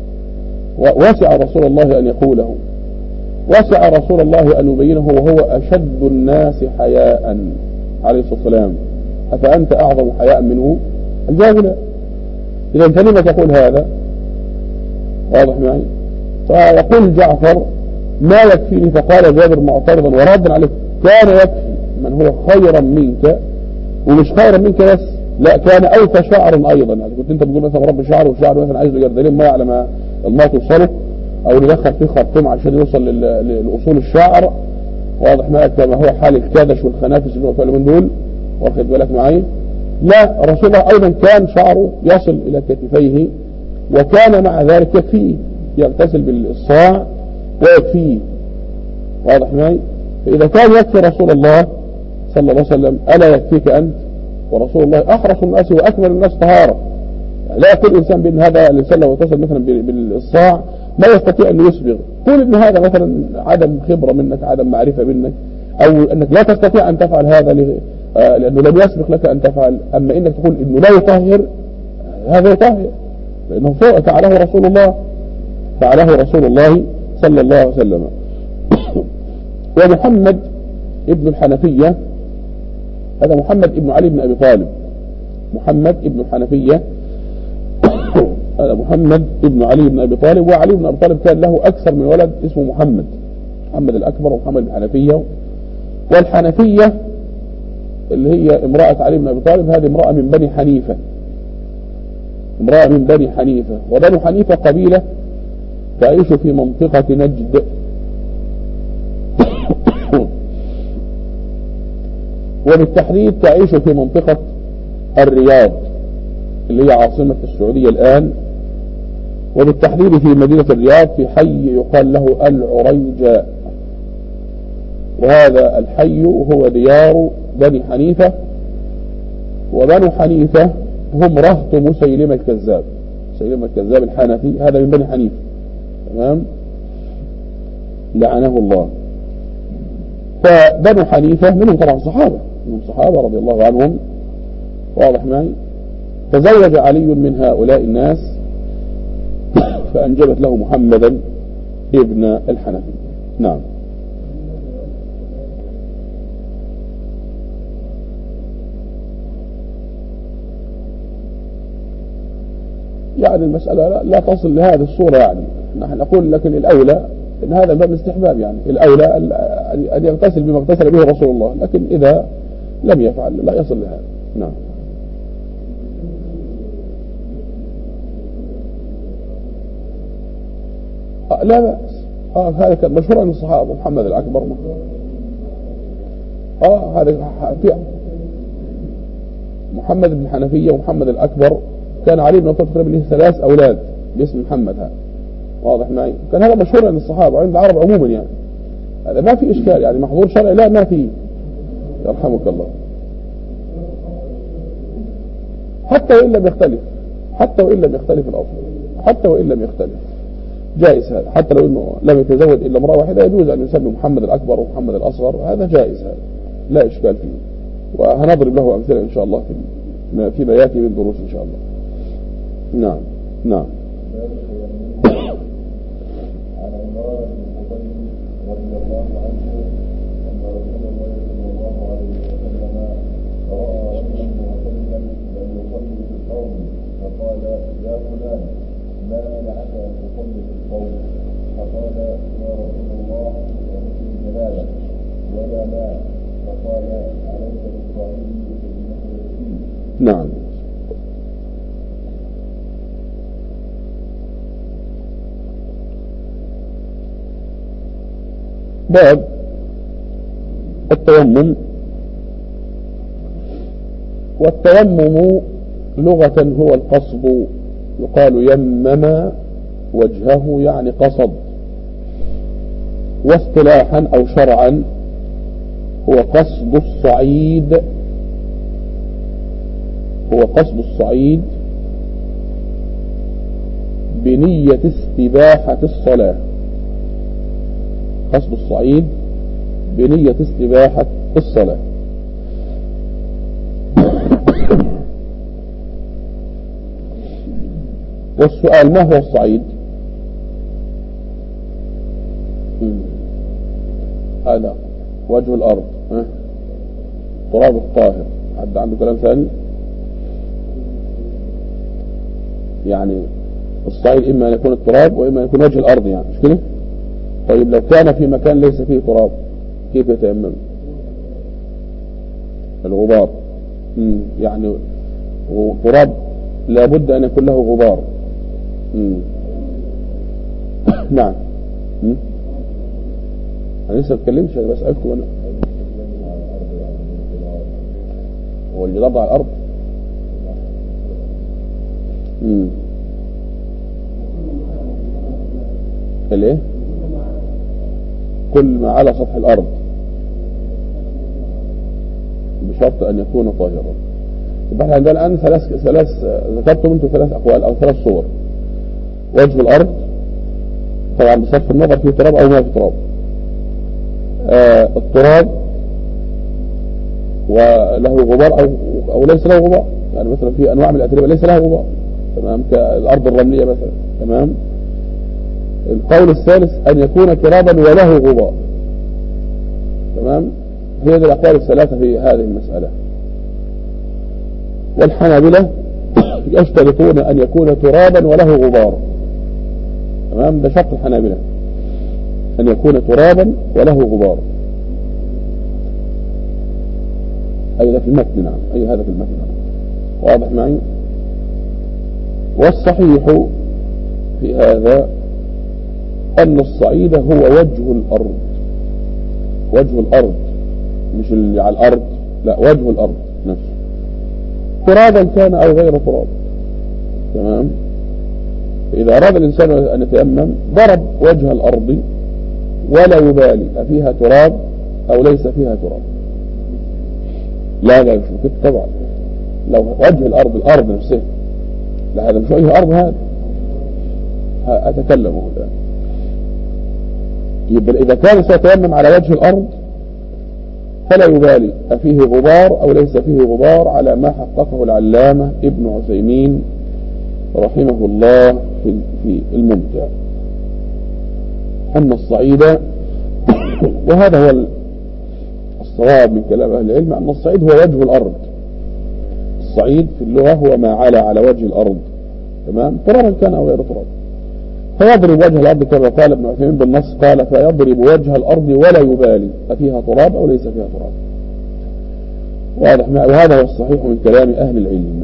[SPEAKER 1] وسع رسول الله أن يقوله، وسع رسول الله أن يبينه، وهو أشد الناس حياء عليه الصلاة والسلام، أفأنت أعظم حياء منه؟ الجواب لا. إذا أنت لما تقول هذا؟ واضح معي؟ فيقول جعفر ما يكفيني، فقال جابر معترضا وردا عليه كان يكفي من هو خيرا منك، ومش خيرا منك بس، لا كان أوفى شعرا أيضا. يعني كنت أنت بتقول مثلا رب شعر وشعر مثلا عايز له جردلين ما على ما الماء توصله، أو ندخل فيه خرطوم عشان يوصل لأصول الشعر. واضح معي؟ كما هو حال الكادش والخنافس اللي هو فعله من دول. واخد بالك معي؟ لا، رسول الله أيضا كان شعره يصل إلى كتفيه، وكان مع ذلك يكفيه، يغتسل بالصاع ويكفيه. واضح معي؟ فإذا كان يكفي رسول الله صلى الله عليه وسلم ألا يكفيك أنت؟ ورسول الله أحرص الناس وأكمل الناس طهارة. يعني لا يقول الإنسان بأن هذا الإنسان لو اتصل مثلا بالصاع ما يستطيع أن يسبغ، قول أن هذا مثلا عدم خبرة منك، عدم معرفة منك، أو أنك لا تستطيع أن تفعل هذا لأنه لم يسبق لك أن تفعل. أما إنك تقول أنه لا يطهر، هذا يطهر لأنه فعله رسول الله، فعله رسول الله صلى الله عليه وسلم. ومحمد ابن الحنفية هذا محمد ابن علي بن أبي طالب، محمد ابن الحنفية هذا محمد ابن علي بن أبي طالب. وعلي بن أبي طالب كان له أكثر من ولد اسمه محمد، محمد الأكبر ومحمد بن الحنفية. والحنفية اللي هي امرأة علي بن أبي طالب هذه امرأة من بني حنيفة، امرأة من بني حنيفة. وبنو حنيفة قبيلة تعيش في منطقة نجد، وبالتحديد تعيش في منطقة الرياض اللي هي عاصمة السعودية الآن، وبالتحديد في مدينة الرياض في حي يقال له العريجاء. وهذا الحي هو ديار بني حنيفة. وبنو حنيفة هم رهط مسيلمة الكذاب، مسيلمة الكذاب الحنفي هذا من بني حنيفة، تمام، لعنه الله. فبنو حنيفة منهم طبعا صحابة، منهم صحابة رضي الله عنهم، واضح معي. تزوج علي من هؤلاء الناس فأنجبت له محمدا ابن الحنفي. نعم. يعني المسألة لا, لا تصل لهذه الصورة، يعني نحن نقول لكن الأولى إن هذا باب الاستحباب، يعني الأولى أن يغتسل بما اغتسل به رسول الله، لكن إذا لم يفعل لا يصل لهذا. نعم. آه لا بأس. آه هذا كان مشهور عن الصحابة، محمد الأكبر. آه هذا في محمد بن حنفية ومحمد الأكبر. كان علي بن أبي طالب تقريبا له ثلاث أولاد باسم محمد، هذا واضح معي. كان هذا مشهور عند الصحابة وعند العرب عموما، يعني هذا ما في إشكال، يعني محظور شرعي لا ما في. يرحمك الله. حتى وإن لم يختلف، حتى وإن لم يختلف الأصل، حتى وإن لم يختلف جائز هذا. حتى لو إنه لم يتزوج إلا امرأة واحدة يجوز أن يسمي محمد الأكبر ومحمد الأصغر، هذا جائز، هذا لا إشكال فيه. وهنضرب له أمثلة إن شاء الله في فيما يأتي من دروس إن شاء الله. نعم. نعم.
[SPEAKER 2] عن عمران بن الخطيب رضي الله عنه أن رسول الله صلى الله عليه وسلم رأى رجلا معتزلا لم يصلي في القوم فقال: يا فلان ما منعك أن تصلي في القوم؟ فقال: يا رسول الله ونسي جلاله ولا ماء. فقال: عليك بالصعيد فإنه يكفيك.
[SPEAKER 1] نعم. باب التيمم. والتيمم لغة هو القصد، يقال يمم وجهه يعني قصد. واصطلاحا أو شرعا هو قصد الصعيد، هو قصد الصعيد بنية استباحة الصلاة، قصد الصعيد بنية استباحة الصلاة. والسؤال: ما هو الصعيد؟ هذا وجه الأرض، تراب الطاهر. حد عنده كلام ثاني؟ يعني الصعيد إما أن يكون التراب وإما أن يكون وجه الأرض، يعني مش كده؟ طيب لو كان في مكان ليس فيه تراب كيف يتيمم؟ الغبار. مم. يعني تراب لابد أن يكون له غبار. مم. نعم. مم. أنا لسه بتكلمش، أنا بسألكم أنا. هو اللي ضرب على الأرض. مم. الايه؟ كل ما على سطح الأرض. بشرط أن يكون طاهرا. يبقى احنا عندنا الآن ثلاث ثلاث ذكرتم أنتم ثلاث أقوال أو ثلاث صور. وجه الأرض طبعا بصرف النظر في تراب أو ما في تراب. آه التراب وله غبار أو أو ليس له غبار، يعني مثلا في أنواع من الأتربة ليس له غبار، تمام، كالأرض الرملية مثلا، تمام. القول الثالث أن يكون ترابا وله غبار، تمام. هي دي الأقوال الثلاثة في هذه المسألة. والحنابلة يشترطون أن يكون ترابا وله غبار، تمام، ده شرط الحنابلة أن يكون ترابا وله غبار. أي ده في المتن، نعم، أي هذا في المتن، نعم. واضح معي؟ والصحيح في هذا أن الصعيد هو وجه الأرض، وجه الأرض مش اللي على الأرض، لا، وجه الأرض نفسه، ترابا كان أو غير تراب، تمام. إذا أراد الإنسان أن يتيمم ضرب وجه الأرض ولا يبالي أفيها تراب أو ليس فيها تراب. لا لا مش ممكن طبعا، لو وجه الأرض الأرض نفسها، لا هذا مش وجه الأرض، هذا أتكلمه الآن. يبقى إذا كان سيتيمم على وجه الأرض فلا يبالي أفيه غبار أو ليس فيه غبار، على ما حققه العلامة ابن عثيمين رحمه الله في في الممتع، أن الصعيد وهذا هو الصواب من كلام أهل العلم، أن الصعيد هو وجه الأرض. الصعيد في اللغة هو ما علا على وجه الأرض، تمام، ترابا كان أو غير تراب. فيضرب وجه الأرض كما قال ابن عثيمين بالنص، قال فيضرب وجه الأرض ولا يبالي أفيها تراب أو ليس فيها تراب. واضح، وهذا هو الصحيح من كلام أهل العلم.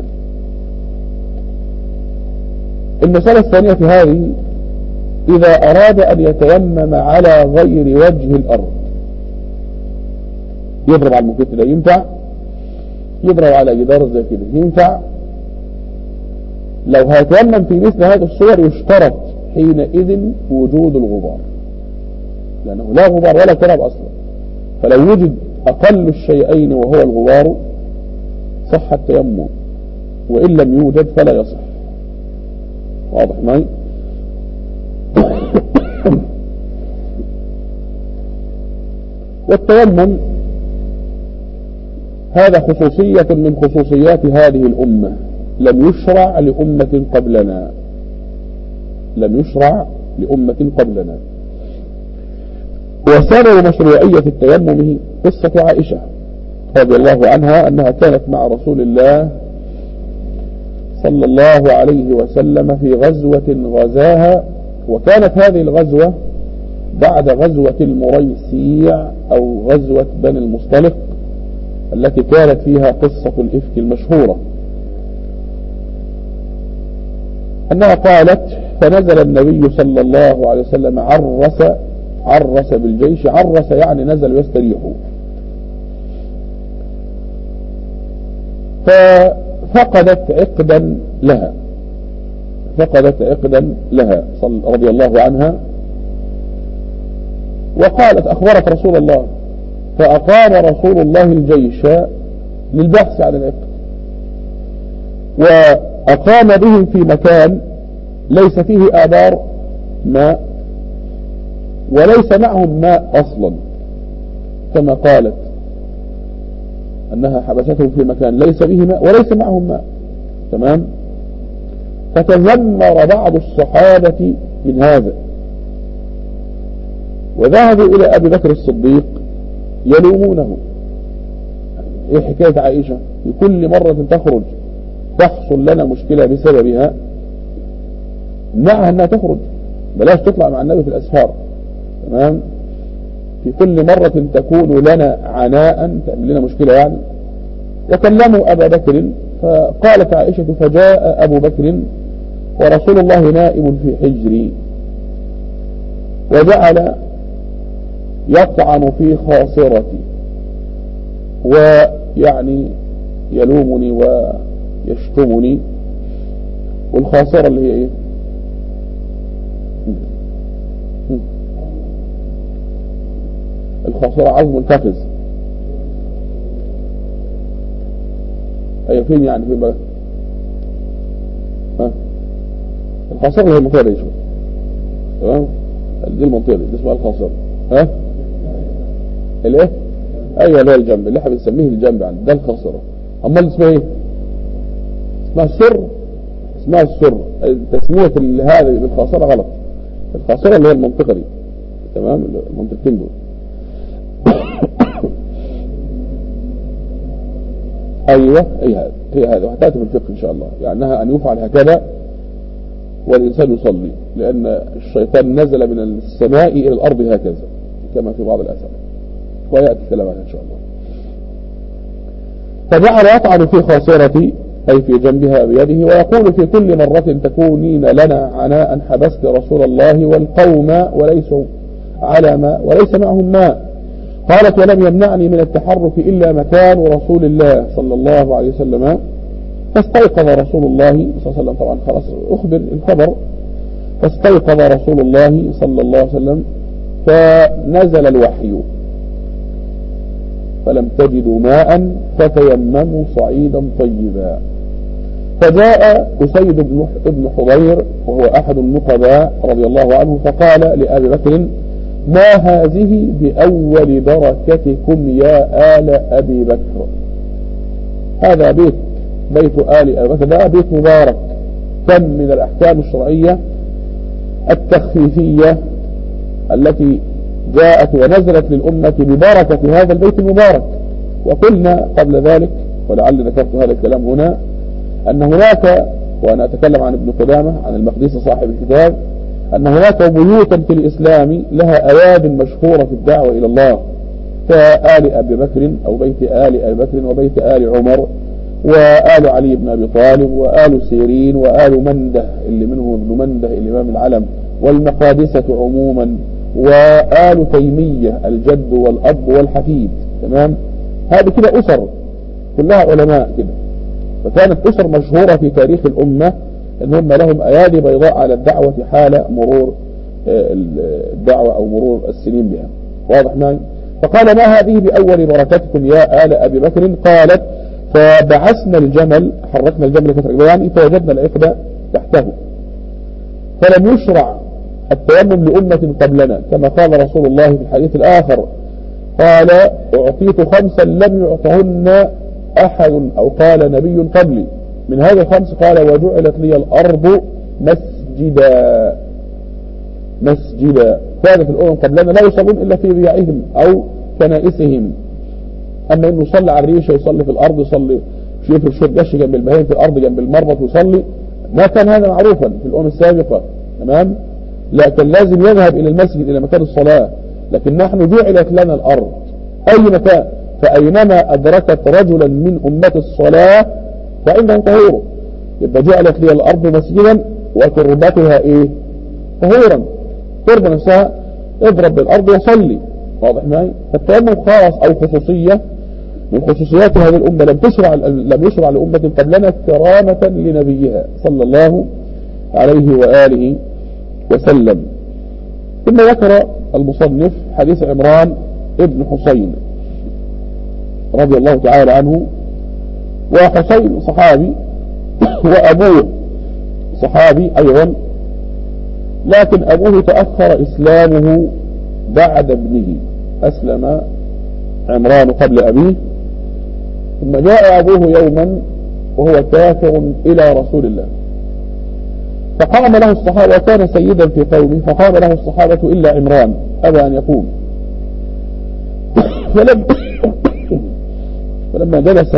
[SPEAKER 1] المسألة الثانية في هذه، إذا أراد أن يتيمم على غير وجه الأرض، يضرب على المكت ده ينفع، يضرب على جدار زي كده ينفع. لو هيتيمم في مثل هذه الصور يشترط حينئذ وجود الغبار، لأنه لا غبار ولا تراب أصلا، فلو وجد أقل الشيئين وهو الغبار صح التيمم، وإن لم يوجد فلا يصح. واضح معي؟ والتيمم هذا خصوصية من خصوصيات هذه الأمة، لم يشرع لأمة قبلنا، لم يشرع لأمة قبلنا. وسبب مشروعية التيمم قصة عائشة رضي الله عنها، أنها كانت مع رسول الله صلى الله عليه وسلم في غزوة غزاها، وكانت هذه الغزوة بعد غزوة المريسيع أو غزوة بني المصطلق التي كانت فيها قصة الإفك المشهورة، أنها قالت فنزل النبي صلى الله عليه وسلم عرس عرس بالجيش، عرس يعني نزل يستريح، ففقدت عقدا لها فقدت عقدا لها رضي الله عنها، وقالت أخبرت رسول الله، فأقام رسول الله الجيش للبحث عن العقد، وأقام بهم في مكان ليس فيه آبار ماء وليس معهم ماء أصلا، كما قالت أنها حبستهم في مكان ليس فيه ماء وليس معهم ماء، تمام. فتذمر بعض الصحابة من هذا، وذهبوا إلى أبي بكر الصديق يلومونه، إيه حكاية عائشة كل مرة تخرج تحصل لنا مشكلة بسببها منعها أنها تخرج، بلاش تطلع مع النبي في الأسفار، تمام، في كل مرة تكون لنا عناء تعمل لنا مشكلة يعني. وكلموا أبا بكر، فقالت عائشة فجاء أبو بكر ورسول الله نائم في حجري، وجعل يطعن في خاصرتي ويعني يلومني ويشتمني. والخاصرة اللي هي ايه؟ الخاصرة عظم الفخذ، أي فين يعني فين بقى؟ ها الخاصرة هي المنطقة دي شوف تمام دي المنطقة دي اسمها الخاصرة ها الايه ايوه اللي هو الجنب اللي احنا بنسميه الجنب يعني ده الخاصرة امال اسمها ايه اسمها السر اسمها السر تسمية هذه بالخاصرة غلط الخاصرة اللي هي المنطقة دي تمام المنطقتين دول ايوه اي هذا هي هذا وحتاتي في الفقه ان شاء الله يعني ان يفعل هكذا والإنسان يصلي لأن الشيطان نزل من السماء إلى الأرض هكذا كما في بعض الآثار ويأتي الكلام عنها إن شاء الله. فجعل يطعن في خاصرتي أي في جنبها بيده ويقول في كل مرة تكونين لنا عناء حبست رسول الله والقوم وليسوا على ماء وليس معهم ماء. قالت ولم يمنعني من التحرك إلا مكان رسول الله صلى الله عليه وسلم. فاستيقظ رسول الله صلى الله عليه وسلم طبعا خلاص أخبر الخبر فاستيقظ رسول الله صلى الله عليه وسلم فنزل الوحي فلم تجدوا ماء فتيمموا صعيدا طيبا. فجاء أسيد بن حضير وهو أحد النقباء رضي الله عنه فقال لأبي بكر ما هذه بأول بركتكم يا آل أبي بكر. هذا بيت بيت آل أبي بكر ده بيت مبارك كم من الأحكام الشرعية التخفيفية التي جاءت ونزلت للأمة ببركة هذا البيت المبارك. وقلنا قبل ذلك ولعل ذكرت هذا الكلام هنا أن هناك وأنا أتكلم عن ابن قدامة عن المقدسي صاحب الكتاب أن هناك بيوتا في الإسلام لها أياد مشهورة في الدعوة إلى الله كآل أبي بكر أو بيت آل أبي بكر وبيت آل عمر وآل علي بن أبي طالب وآل سيرين وآل منده اللي منه ابن منده الإمام العلم والمقادسة عموما وآل تيمية الجد والأب والحفيد. تمام هذه كده أسر كلها علماء كده فكانت أسر مشهورة في تاريخ الأمة ان هم لهم ايادي بيضاء على الدعوة حال مرور الدعوة او مرور السنين بها. واضح معي؟ فقال ما هذه بأول بركتكم يا آل أبي بكر. قالت فبعثنا الجمل حركنا الجمل كثر البيان فوجدنا العقد تحته فلم يشرع التيمم لأمة قبلنا كما قال رسول الله في الحديث الآخر قال أعطيت خمسا لم يعطهن أحد أو قال نبي قبلي. من هذه الخمس قال وجعلت لي الأرض مسجدا مسجدا. كانت الأمم قبلنا لا يصلون إلا في بيعهم أو كنائسهم أما إنه يصلي على الريشة يصلي في الأرض يصلي يفرش شوية قش جنب البهائم في الأرض جنب المربط ويصلي ما كان هذا معروفا في الأمم السابقة. تمام لكن لازم يذهب إلى المسجد إلى مكان الصلاة. لكن نحن جعلت لنا الأرض أي مكان فأينما أدركت رجلا من أمة الصلاة فإنه طهور. يبقى جعلت لي الأرض مسجدا وتربتها إيه طهورا. تربة نفسها اضرب بالأرض وصلي. واضح معي؟ فالتيمم خاص أو خصوصية من خصوصيات هذه الأمة لم تشرع لم يشرع لأمة قبلنا كرامة لنبيها صلى الله عليه وآله وسلم. ثم ذكر المصنف حديث عمران ابن حسين رضي الله تعالى عنه. وحسين صحابي وأبوه صحابي أيضا لكن أبوه تأخر إسلامه بعد ابنه. أسلم عمران قبل أبيه ثم جاء أبوه يوما وهو كافر إلى رسول الله فقام له الصحابة وكان سيدا في قومه فقام له الصحابة إلا عمران أبى أن يقوم. فلم فلما جلس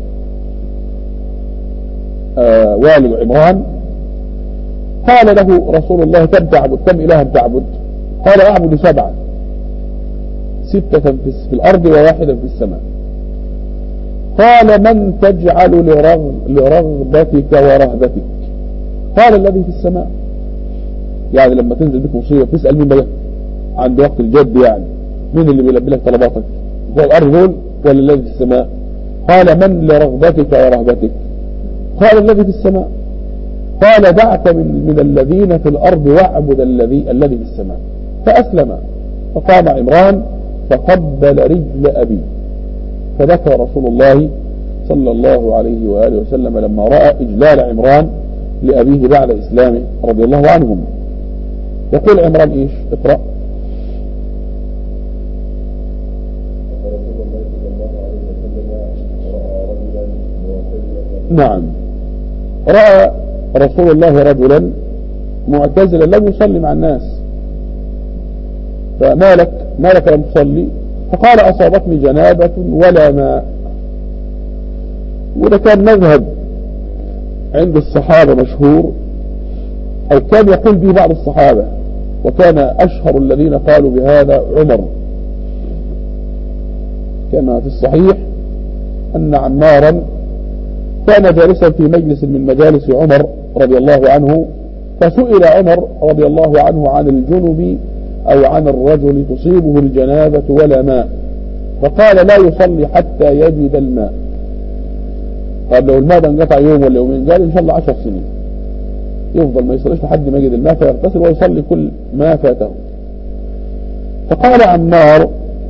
[SPEAKER 1] آه والد عمران قال له رسول الله كم تعبد كم إلها تعبد؟ قال أعبد سبعة ستة في الأرض وواحدة في السماء. قال من تجعل لرغ لرغبتك ورهبتك؟ قال الذي في السماء. يعني لما تنزل بك مصيبة تسأل مين بقى عند وقت الجد يعني مين اللي بيلبي لك طلباتك هو الأرض دول ولا الذي في السماء؟ قال من لرغبتك ورهبتك؟ قال الذي في السماء. قال دعك من, من الذين في الأرض واعبد الذي الذي في السماء. فأسلم فقام عمران فقبل رجل أبيه فذكر رسول الله صلى الله عليه وآله وسلم لما رأى إجلال عمران لأبيه بعد إسلامه رضي الله عنهم. يقول عمران إيش؟ اقرأ. نعم، رأى رسول الله رجلا معتزلا لم يصلي مع الناس، فما لك ما لك لم تصلي؟ فقال أصابتني جنابة ولا ماء. وده كان مذهب عند الصحابة مشهور، أو كان يقول به بعض الصحابة، وكان أشهر الذين قالوا بهذا عمر، كما في الصحيح أن عمارا كان جالسا في مجلس من مجالس عمر رضي الله عنه، فسئل عمر رضي الله عنه عن الجنب أو عن الرجل تصيبه الجنابة ولا ماء، فقال لا يصلي حتى يجد الماء. قال لو الماء انقطع يوم ولا يومين، قال إن شاء الله عشر سنين يفضل ما يصليش لحد ما يجد الماء فيغتسل ويصلي كل ما فاته. فقال عمار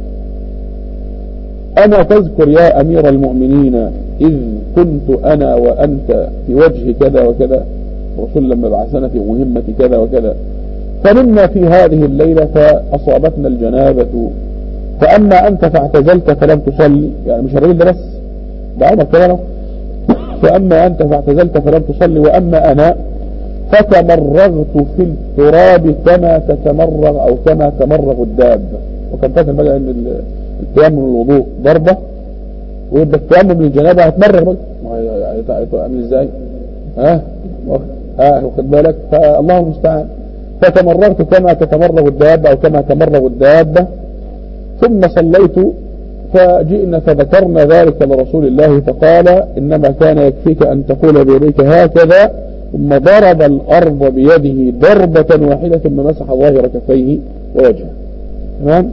[SPEAKER 1] أما تذكر يا أمير المؤمنين إذ كنت أنا وأنت في وجه كذا وكذا، الرسول لما بعثنا في مهمة كذا وكذا، فنمنا في هذه الليلة فأصابتنا الجنابة، فأما أنت فاعتزلت فلم تصلي، يعني مش الرجل ده بس، ده عمر كلامه، فأما أنت فاعتزلت فلم تصلي وأما أنا فتمرغت في التراب كما تتمرغ أو كما تمرغ الداب. وكان فاكر بقى أن التيمم الوضوء ضربة، ويبقى التيمم للجنابة هتمرغ بقى عامل ازاي؟ ها ها واخد بالك؟ فالله المستعان. فتمرغت كما تتمرغ الدابة أو كما تمرغ الدابة، ثم صليت فجئنا فذكرنا ذلك لرسول الله فقال إنما كان يكفيك أن تقول بيديك هكذا، ثم ضرب الأرض بيده ضربة واحدة ثم مسح ظاهر كفيه ووجهه. تمام؟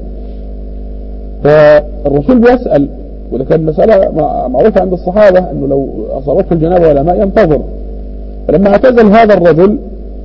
[SPEAKER 1] فالرسول بيسأل، وده كان مسألة معروفة عند الصحابة أنه لو أصابته الجنابة ولا ماء ينتظر. فلما اعتزل هذا الرجل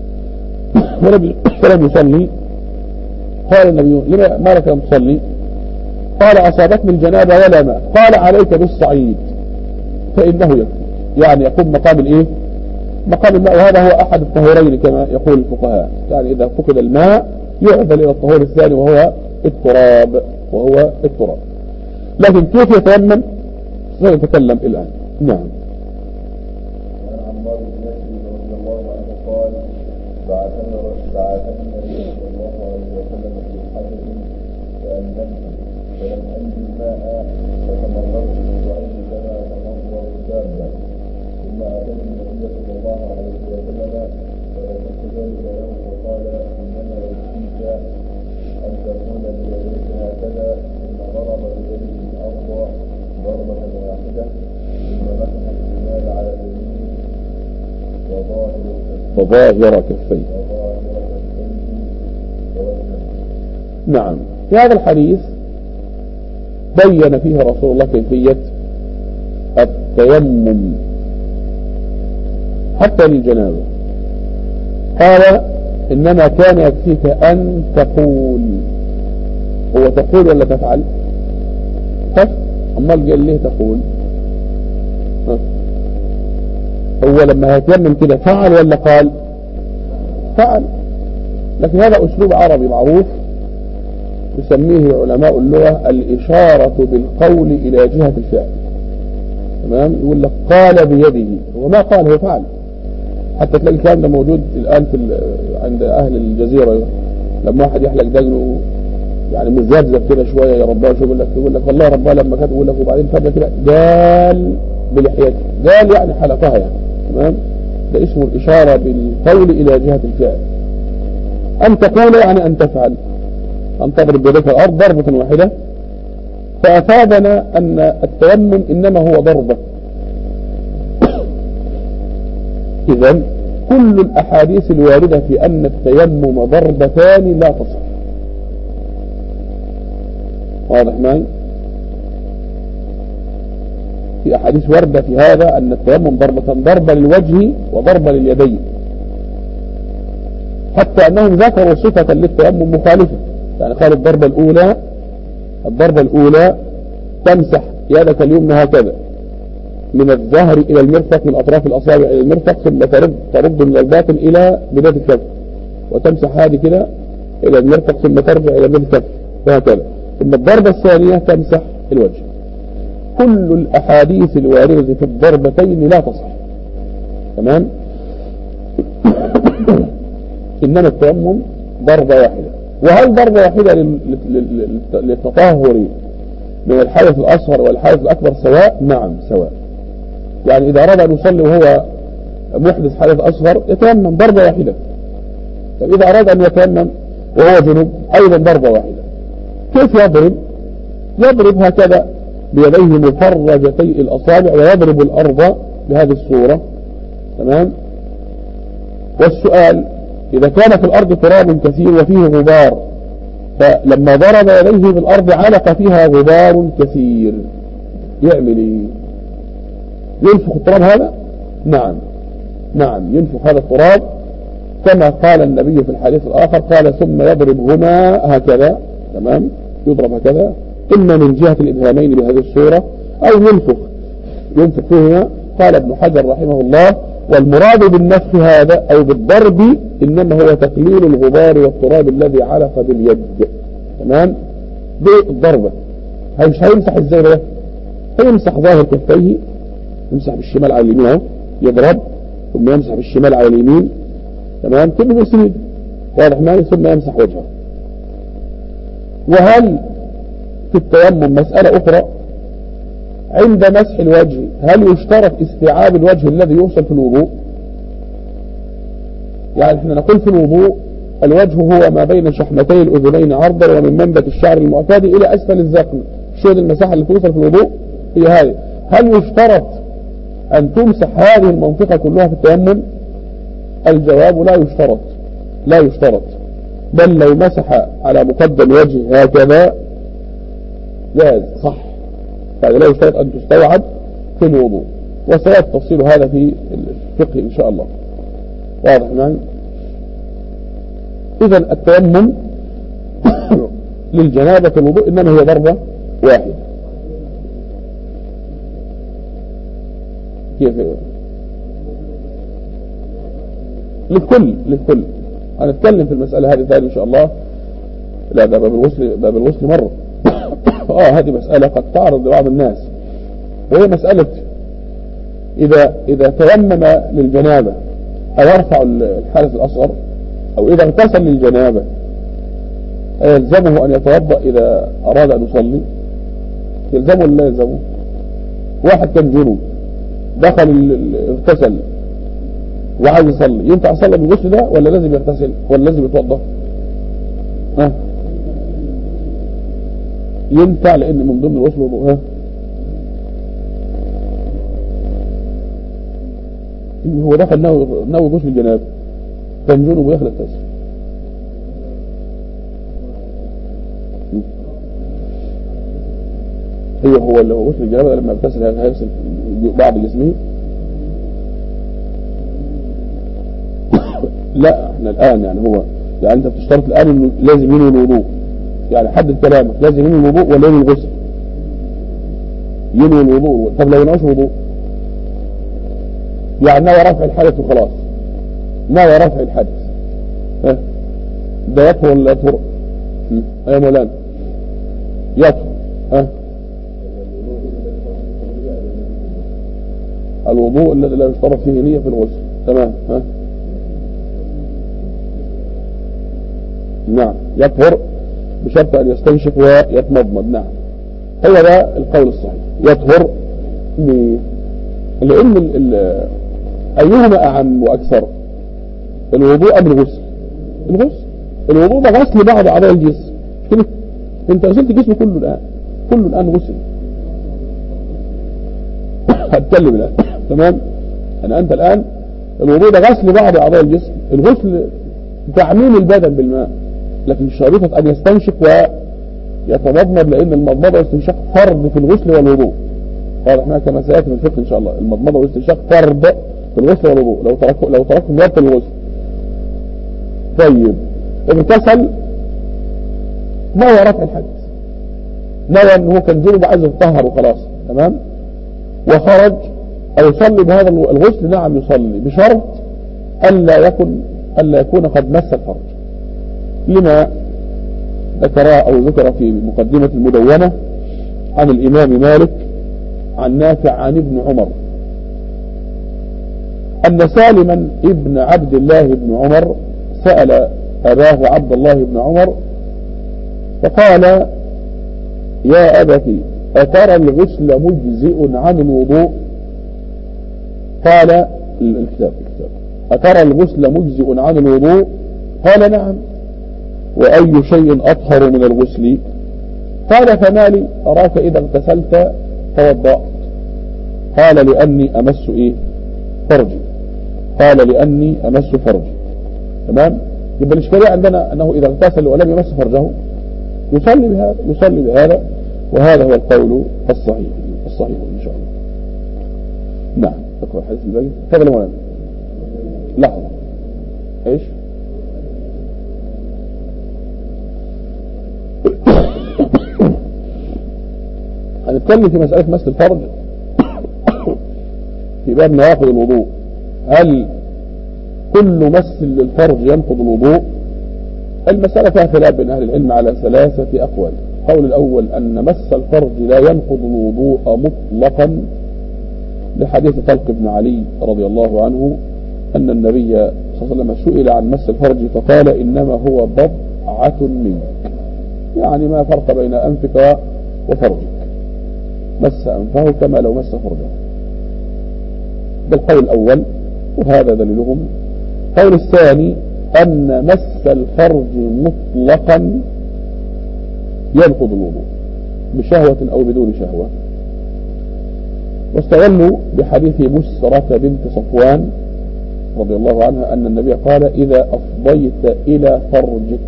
[SPEAKER 1] ولم يصلي قال النبي لما ما لك لم تصلي؟ قال أصابتني الجنابة ولا ماء. قال عليك بالصعيد فإنه يكفي، يعني يقوم مقام الإيه؟ مقام الماء، وهذا هو أحد الطهورين كما يقول الفقهاء، يعني إذا فقد الماء يعدل إلى الطهور الثاني وهو التراب وهو التراب. لكن كيف يتيمم سنتكلم الآن. نعم.
[SPEAKER 2] وعن عمار بن ياسر رضي الله عنه قال بعثنا بعثنا النبي صلى الله عليه وسلم في حدث فأنزلت فلم أنزل الماء فتمررت بالصعيد كما تمرر الدابة، ثم أتيت النبي صلى الله عليه وسلم فذكرت ذلك له فقال إنما يكفيك أن تكون بيديك هكذا، ثم ضرب بيده الأرض ضربة واحدة، ثم مسح الشمال على اليمين
[SPEAKER 1] وظاهر كفيه. نعم. في هذا الحديث بين فيه رسول الله كيفية التيمم حتى للجنابة. قال إنما كان يكفيك أن تقول. هو تقول ولا تفعل؟ تفعل. أمال قال ليه تقول؟ ها. هو لما يتيمم كده فعل ولا قال؟ فعل. لكن هذا أسلوب عربي معروف يسميه علماء اللغة الإشارة بالقول إلى جهة الفعل. تمام؟ يقول لك قال بيده، هو ما قال، هو فعل. حتى تلاقي الكلام ده موجود الآن في عند أهل الجزيرة، لما واحد يحلق دقنه يعني مزبزب كده شوية يا رباه شو يقول لك، يقول لك والله رباه لما كانت يقول لك، وبعدين فجأة كده قال بلحيته، قال يعني حلقها يعني. تمام؟ ده اسمه الإشارة بالقول إلى جهة الفعل. أن تقول يعني أن تفعل، أن تضرب بيدك الأرض ضربة واحدة. فأفادنا أن التيمم إنما هو ضربة. إذن كل الأحاديث الواردة في أن التيمم ضربتان لا تصح. واضح معي؟ في أحاديث واردة في هذا أن التيمم ضربة، ضربة للوجه وضربة لليدين، حتى أنهم ذكروا صفة للتيمم مخالفة. يعني قالوا الضربة الأولى الضربة الأولى تمسح يدك اليمنى هكذا، من الظهر إلى المرفق، من أطراف الأصابع إلى المرفق، ثم ترد, ترد من الباطن إلى بداية الكف، وتمسح هذه كده إلى المرفق، ثم ترجع إلى بداية الكف، وهكذا. ثم الضربة الثانية تمسح الوجه. كل الأحاديث الواردة في الضربتين لا تصح، تمام. إنما التيمم ضربة واحدة. وهل ضربة واحدة للتطهر من الحدث الأصغر والحدث الأكبر سواء؟ نعم سواء. يعني إذا أراد أن يصلي وهو محدث حدث أصغر يتيمم ضربة واحدة. طيب إذا أراد أن يتيمم وهو جنوب أيضا ضربة واحدة. كيف يضرب؟ يضرب هكذا بيديه مفرجتي الأصابع، ويضرب الأرض بهذه الصورة، تمام. والسؤال: إذا كان في الأرض تراب كثير وفيه غبار، فلما ضرب يديه بالأرض علق فيها غبار كثير، يعمل إيه؟ ينفخ التراب هذا؟ نعم نعم ينفخ هذا التراب، كما قال النبي في الحديث الآخر، قال: ثم يضربهما هكذا، تمام، يضرب هكذا، إما من جهة الإبهامين بهذه الصورة، أو ينفخ ينفخ فيهما. قال ابن حجر رحمه الله: والمراد بالنفخ هذا أو بالضرب إنما هو تقليل الغبار والتراب الذي علق باليد، تمام. بالضربة هي مش هيمسح ازاي ده؟ هيمسح ظاهر كفيه، يمسح بالشمال على اليمين اهو، يضرب ثم يمسح بالشمال على اليمين، تمام، ثم يسند، واضح معي، ثم يمسح وجهه. وهل في التيمم مسألة أخرى عند مسح الوجه، هل يشترط استيعاب الوجه الذي يوصل في الوضوء؟ يعني احنا نقول في الوضوء الوجه هو ما بين شحمتي الأذنين عرضا ومن منبت الشعر المعتاد إلى أسفل الذقن، شو المساحة اللي توصل في الوضوء هي هذه. هل يشترط أن تمسح هذه المنطقة كلها في التيمم؟ الجواب: لا يشترط، لا يشترط، بل لو مسح على مقدم وجهه هكذا جاز، صح، فهذا لا يشترط أن تستوعب في الوضوء، وسيأتي تفصيل هذا في الفقه إن شاء الله، واضح معي. إذن التيمم للجنابة الوضوء إنما هي ضربة واحدة. كيف؟ للكل للكل هنتكلم في المسألة هذه ثاني إن شاء الله. لا، ده باب الغسل، باب الغسل مرة. آه هذه مسألة قد تعرض لبعض الناس، وهي مسألة إذا إذا تيمم للجنابة أيرفع الحدث الأصغر، أو إذا اغتسل للجنابة يلزمه أن يتوضأ إذا أراد أن يصلي؟ يلزمه ولا لا يلزمه؟ واحد كان جنوب دخل اغتسل وعايز يصلي، ينفع يصلي بالغسل ده ولا لازم يغتسل ولا لازم يتوضأ؟ ها ينفع، لأن من ضمن الغسل وضوء. ها هو دخل ناوي ناوي غسل الجنابة، كان جنوب ويخلق اغتسل، هي هو اللي هو غسل الجنابة لما يغتسل هيغسل بعض جسمه. لا احنا الآن يعني هو يعني انت بتشترط الآن انه لازم ينوي الوضوء، يعني حدد كلامك، لازم ينوي الوضوء ولا ينوي الغسل؟ ينوي الوضوء. طب لو نويش وضوء يعني نوى رفع الحدث وخلاص، نوى رفع الحدث، ها ده يطهر ولا يطهر؟ يا مولانا يطهر. ها الوضوء الذي لا يشترط فيه نية في الغسل، تمام. ها نعم يطهر بشرط أن يستنشق ويتمضمض. نعم هو ده القول الصحيح، يطهر. لأن ال ال أيهما أعم وأكثر، الوضوء أم الغسل؟ الغسل. الوضوء ده غسل بعض أعضاء الجسم كده، أنت غسلت جسمه كله الآن، كله الآن غسل. هتكلم الآن تمام. أنا أنت الآن الوضوء ده غسل بعض أعضاء الجسم، الغسل تعميم البدن بالماء، لكن شريطة أن يستنشق ويتمضمض، لأن المضمضة والاستنشاق فرض في الغسل والوضوء، واضح معك كما سيأتي في الفقه إن شاء الله. المضمضة والاستنشاق فرض في الغسل والوضوء، لو تركوا لو تركوا يبطل الغسل. طيب اغتسل نوى رفع الحدث، نوى أنه كان جنب عايز يتطهر وخلاص، تمام، وخرج أو يصلي بهذا الغسل؟ نعم يصلي، بشرط ألا يكن ألا يكون قد مس الفرج، لما ذكر أو ذكر في مقدمة المدونة عن الإمام مالك عن نافع عن ابن عمر أن سالما ابن عبد الله بن عمر سأل أباه عبد الله بن عمر فقال: يا أبتي أترى الغسل مجزئ عن الوضوء؟ قال الكتاب الكتاب أترى الغسل مجزئ عن الوضوء؟ قال: نعم. وأي شيء أطهر من الغسل؟ قال: فما لي أراك إذا اغتسلت توضأت؟ قال: لأني أمس إيه؟ فرجي. قال: لأني أمس فرجي. تمام؟ يبقى الإشكالية عندنا أنه إذا اغتسل ولم يمس فرجه يصلي بهذا يصلي بهذا وهذا هو القول الصحيح الصحيح إن شاء الله. نعم. اقرأ الحديث الباقي. تفضل مولانا. لحظة. ايش؟ هنتكلم في مسألة مس الفرج في باب نواقض الوضوء. هل كل مس للفرج ينقض الوضوء؟ المسألة فيها خلاف بين أهل العلم على ثلاثة أقوال. القول الأول أن مس الفرج لا ينقض الوضوء مطلقا لحديث طلق بن علي رضي الله عنه أن النبي صلى الله عليه وسلم سئل عن مس الفرج فقال: إنما هو بضعة منك، يعني ما فرق بين أنفك وفرجك، مس أنفه كما لو مس فرجه. ده القول الأول وهذا دليلهم. القول الثاني أن مس الفرج مطلقا ينقض الوضوء بشهوة أو بدون شهوة، واستغلوا بحديث مسرة بنت صفوان رضي الله عنها أن النبي قال: إذا أفضيت إلى فرجك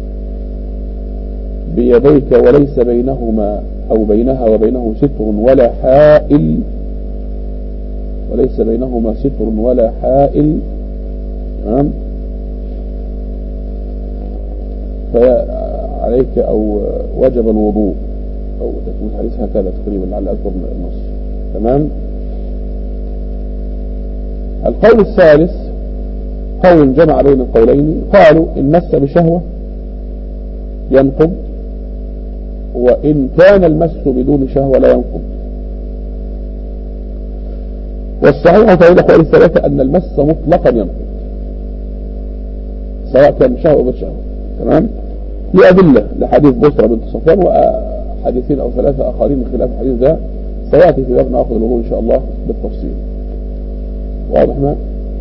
[SPEAKER 1] بيديك وليس بينهما أو بينها وبينه ستر ولا حائل وليس بينهما ستر ولا حائل تمام، فعليك أو وجب الوضوء، أو تكون الحديث هكذا تقريبا لعل أذكر النص. تمام. القول الثالث قول جمع بين القولين، قالوا إن مس بشهوة ينقض، وإن كان المس بدون شهوة لا ينقض. والصحيح في الأقوال الثلاثة أن المس مطلقا ينقض سواء كان بشهوة أو بشهوة. تمام. لأدلة لحديث بصرة بنت صفوان وحديثين أو ثلاثة آخرين من خلاف الحديث ده سيأتي في باب نواقض الوضوء إن شاء الله بالتفصيل. واضح ما؟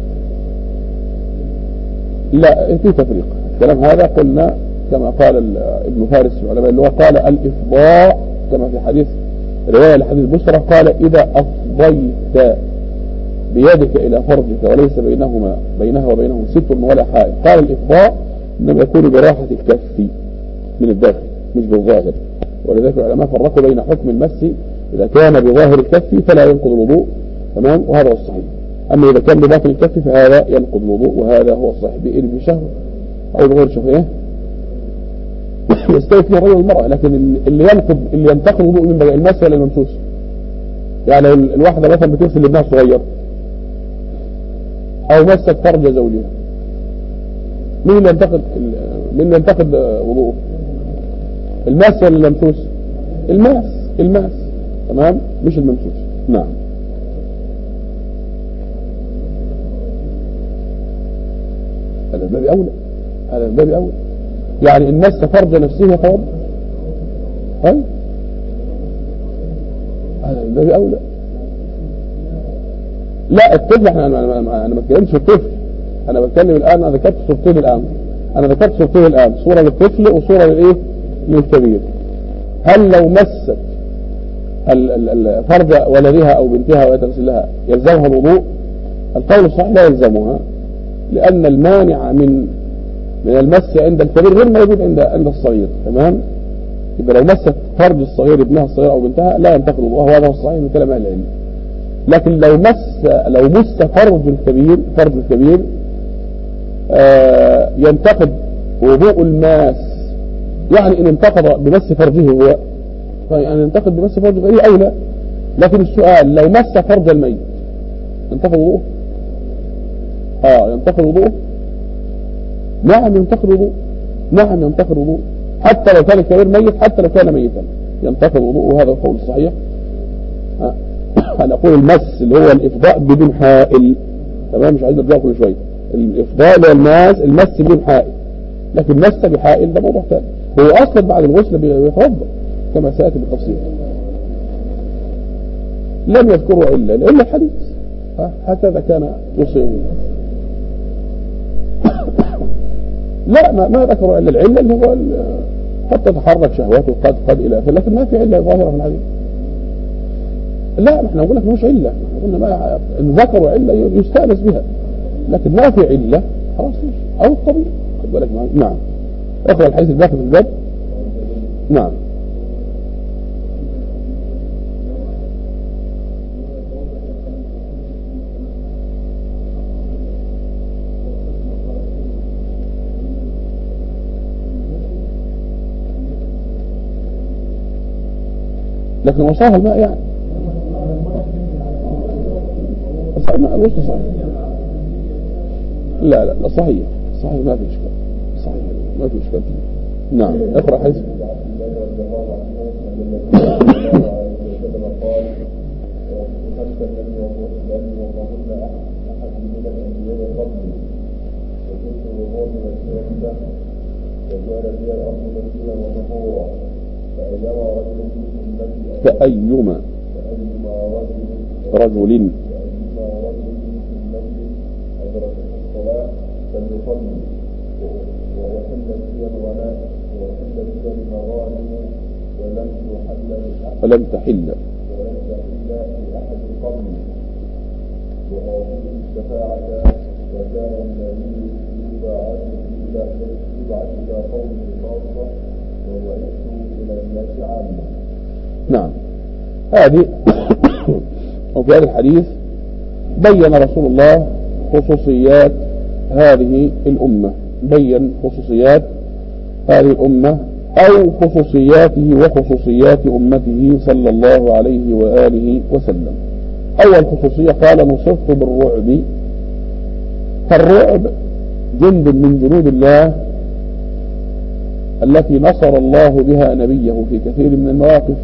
[SPEAKER 1] لا، في تفريق. الكلام هذا قلنا كما قال ابن فارس في العلماء اللغة قال الإفضاء كما في حديث رواية لحديث بصرة قال: إذا أفضيت بيدك إلى فرجك وليس بينهما بينها وبينه ستر ولا حائل. قال الإفضاء إنما يكون براحة الكف من الداخل مش بالظاهر، ولذلك العلماء فرقوا بين حكم المس إذا كان بظاهر الكف فلا ينقض الوضوء. تمام. وهذا هو الصحيح. أما إذا كان بباطن الكف فهذا ينقض الوضوء، وهذا هو الصحيح بإذن بشهوة أو بغير شهوة يستوي فيه الرجل والمرأة. لكن اللي ينقض اللي ينتقض الوضوء من بقى المس ولا الممسوس؟ يعني الواحدة مثلا بتغسل لابنها الصغير أو مست فرج زوجها، مين اللي ينتقد مين اللي ينتقد وضوءه؟ الماس ولا الممسوس؟ الماس الماس تمام، مش الممسوس. نعم. هذا الباب أولى هذا الباب أولى يعني الناس فرج نفسه يتوضا. هاي هذا الباب أولى. لا الطفل احنا انا ما بتكلمش في الطفل، انا بتكلم الان. انا ذكرت صورتين الان انا ذكرت صورتين الان صورة للطفل وصورة للايه للكبير. هل لو مست فرج ولدها او بنتها ويتغسل لها يلزمها الوضوء؟ القول الصحيح لا يلزمها، لان المانع من من المس عند الكبير غير موجود عند عند الصغير. تمام. يبقى لو مست فرج الصغير ابنها الصغير او بنتها لا ينتقض الوضوء، وهذا هو الصحيح من كلام اهل العلم. لكن لو مس لو مس فرج الكبير فرج الكبير آه ينتقد وضوء الماس. يعني ان انتقض بمس فرجه هو يعني ينتقد بمس فرجه غيره اولى. لكن السؤال لو مس فرج الميت ينتقض وضوءه؟ اه ينتقض وضوءه؟ نعم ينتقض وضوءه، نعم ينتقض وضوءه، حتى لو كان الكبير ميت، حتى لو كان ميتا ينتقض وضوءه، هذا القول الصحيح. آه. أنا أقول المس اللي هو الإفضاء بدون حائل، تمام، مش عايز أرجع كل شوية، الإفضاء اللي هو الماس المس بدون حائل، لكن مس بحائل ده موضوع ثاني. هو أصلا بعد الغسل بيتوضأ كما سيأتي بالتفصيل. لم يذكروا إلا إلا الحديث هكذا كان يصيبون. لا ما, ما ذكروا إلا العلة اللي هو قد تتحرك شهواته قد قد إلى آخره، لكن ما في علة ظاهرة في الحديث. لا احنا نقول لك مش علة، احنا قلنا ما إن ذكروا علة يستأنس بها، لكن ما في علة خلاص مش أو الطبيعي. خد بالك معي. نعم اقرأ الحديث الباقي في الباب. نعم لكن وصاها الماء يعني الماء الوسط صحيح. لا لا لا صحيح صحيح ما في إشكال، صحيح ما في إشكال. نعم اقرأ حديث. فأيما رجل
[SPEAKER 2] فليصلي وحلت فيها الغناء وحلت فيها المغانم ولم تحل
[SPEAKER 1] فلم تحل
[SPEAKER 2] ولم تحل لأحد قبل وأعطيه الشفاعة وكان النبي يبعث إلى يبعث إلى قومه خاصة وبعثت إلى الناس عامة.
[SPEAKER 1] نعم هذه وفي هذا الحديث بين رسول الله خصوصيات هذه الأمة، بين خصوصيات هذه الأمة أو خصوصياته وخصوصيات أمته صلى الله عليه وآله وسلم. أول خصوصية قال نصرت بالرعب، فالرعب جند من جنود الله التي نصر الله بها نبيه في كثير من المواقف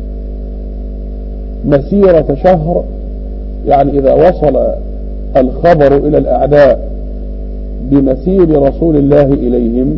[SPEAKER 1] مسيرة شهر، يعني إذا وصل الخبر إلى الأعداء بمسير رسول الله إليهم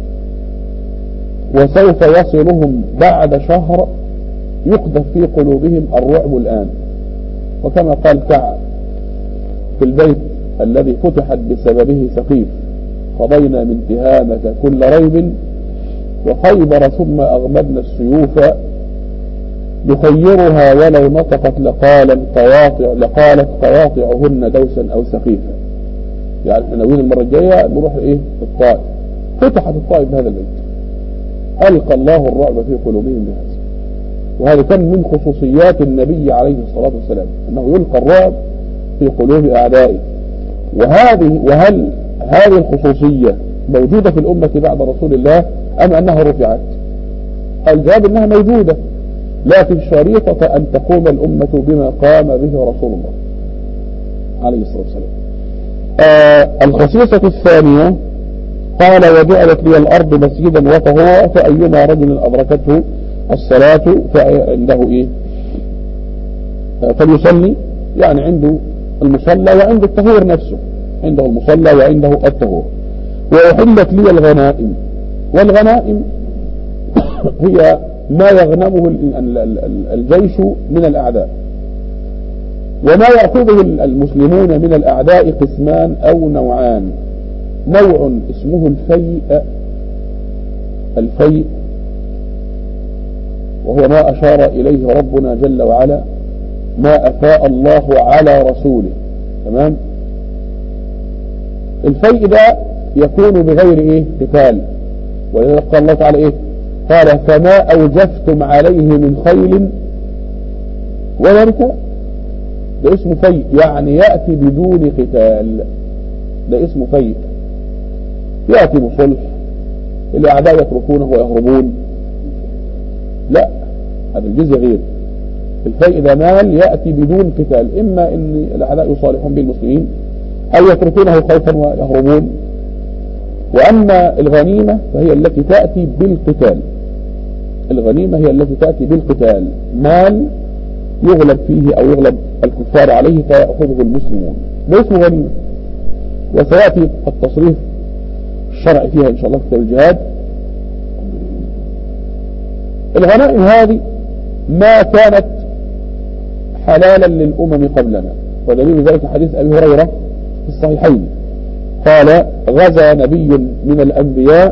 [SPEAKER 1] وسوف يصلهم بعد شهر يقذف في قلوبهم الرعب الآن. وكما قال كعب في البيت الذي فتحت بسببه سقيف قضينا من تهامة كل ريب وخيبر ثم أغمدنا السيوف نخيرها ولو نطقت لقال قواطع لقالت قواطعهن دوسا أو سقيفا. يعني احنا ناويين المرة الجاية نروح ايه الطائف، فتحت الطائف بهذا البيت، ألقى الله الرعب في قلوبهم بهذا. وهذا كان من خصوصيات النبي عليه الصلاة والسلام أنه يلقى الرعب في قلوب أعدائه. وهذه وهل هذه الخصوصية موجودة في الأمة بعد رسول الله أم أنها رفعت؟ الجواب أنها موجودة، لكن شريطة أن تقوم الأمة بما قام به رسول الله عليه الصلاة والسلام. آه الخصيصة الثانية قال وجعلت لي الأرض مسجدا وطهورا فأيما رجل أدركته الصلاة فعنده إيه آه فليصلي، يعني عنده المصلى وعنده الطهور نفسه، عنده المصلى وعنده الطهور. وأحلت لي الغنائم، والغنائم هي ما يغنمه الجيش من الأعداء. وما يأخذه المسلمون من الأعداء قسمان أو نوعان، نوع اسمه الفيء، الفيء وهو ما أشار إليه ربنا جل وعلا ما أفاء الله على رسوله، تمام. الفيء ده يكون بغير إيه قتال، ولذلك قال الله تعالى إيه قال فما أوجفتم عليه من خيل ولا ركاب، ده اسمه فيء، يعني يأتي بدون قتال، ده اسمه فيء، يأتي بصلح، الأعداء يتركونه ويهربون، لا هذا الجزء غير. الفيء إذا مال يأتي بدون قتال، إما أن الأعداء يصالحون بالمسلمين أو يتركونه خوفا ويهربون. وأما الغنيمة فهي التي تأتي بالقتال، الغنيمة هي التي تأتي بالقتال، مال يغلب فيه أو يغلب الكفار عليه فيأخذه المسلمون، ده اسمه غنيمة. وسيأتي التصريف الشرعي فيها إن شاء الله في كتاب الجهاد. الغنائم هذه ما كانت حلالا للأمم قبلنا، ودليل ذلك حديث أبي هريرة في الصحيحين قال: غزا نبي من الأنبياء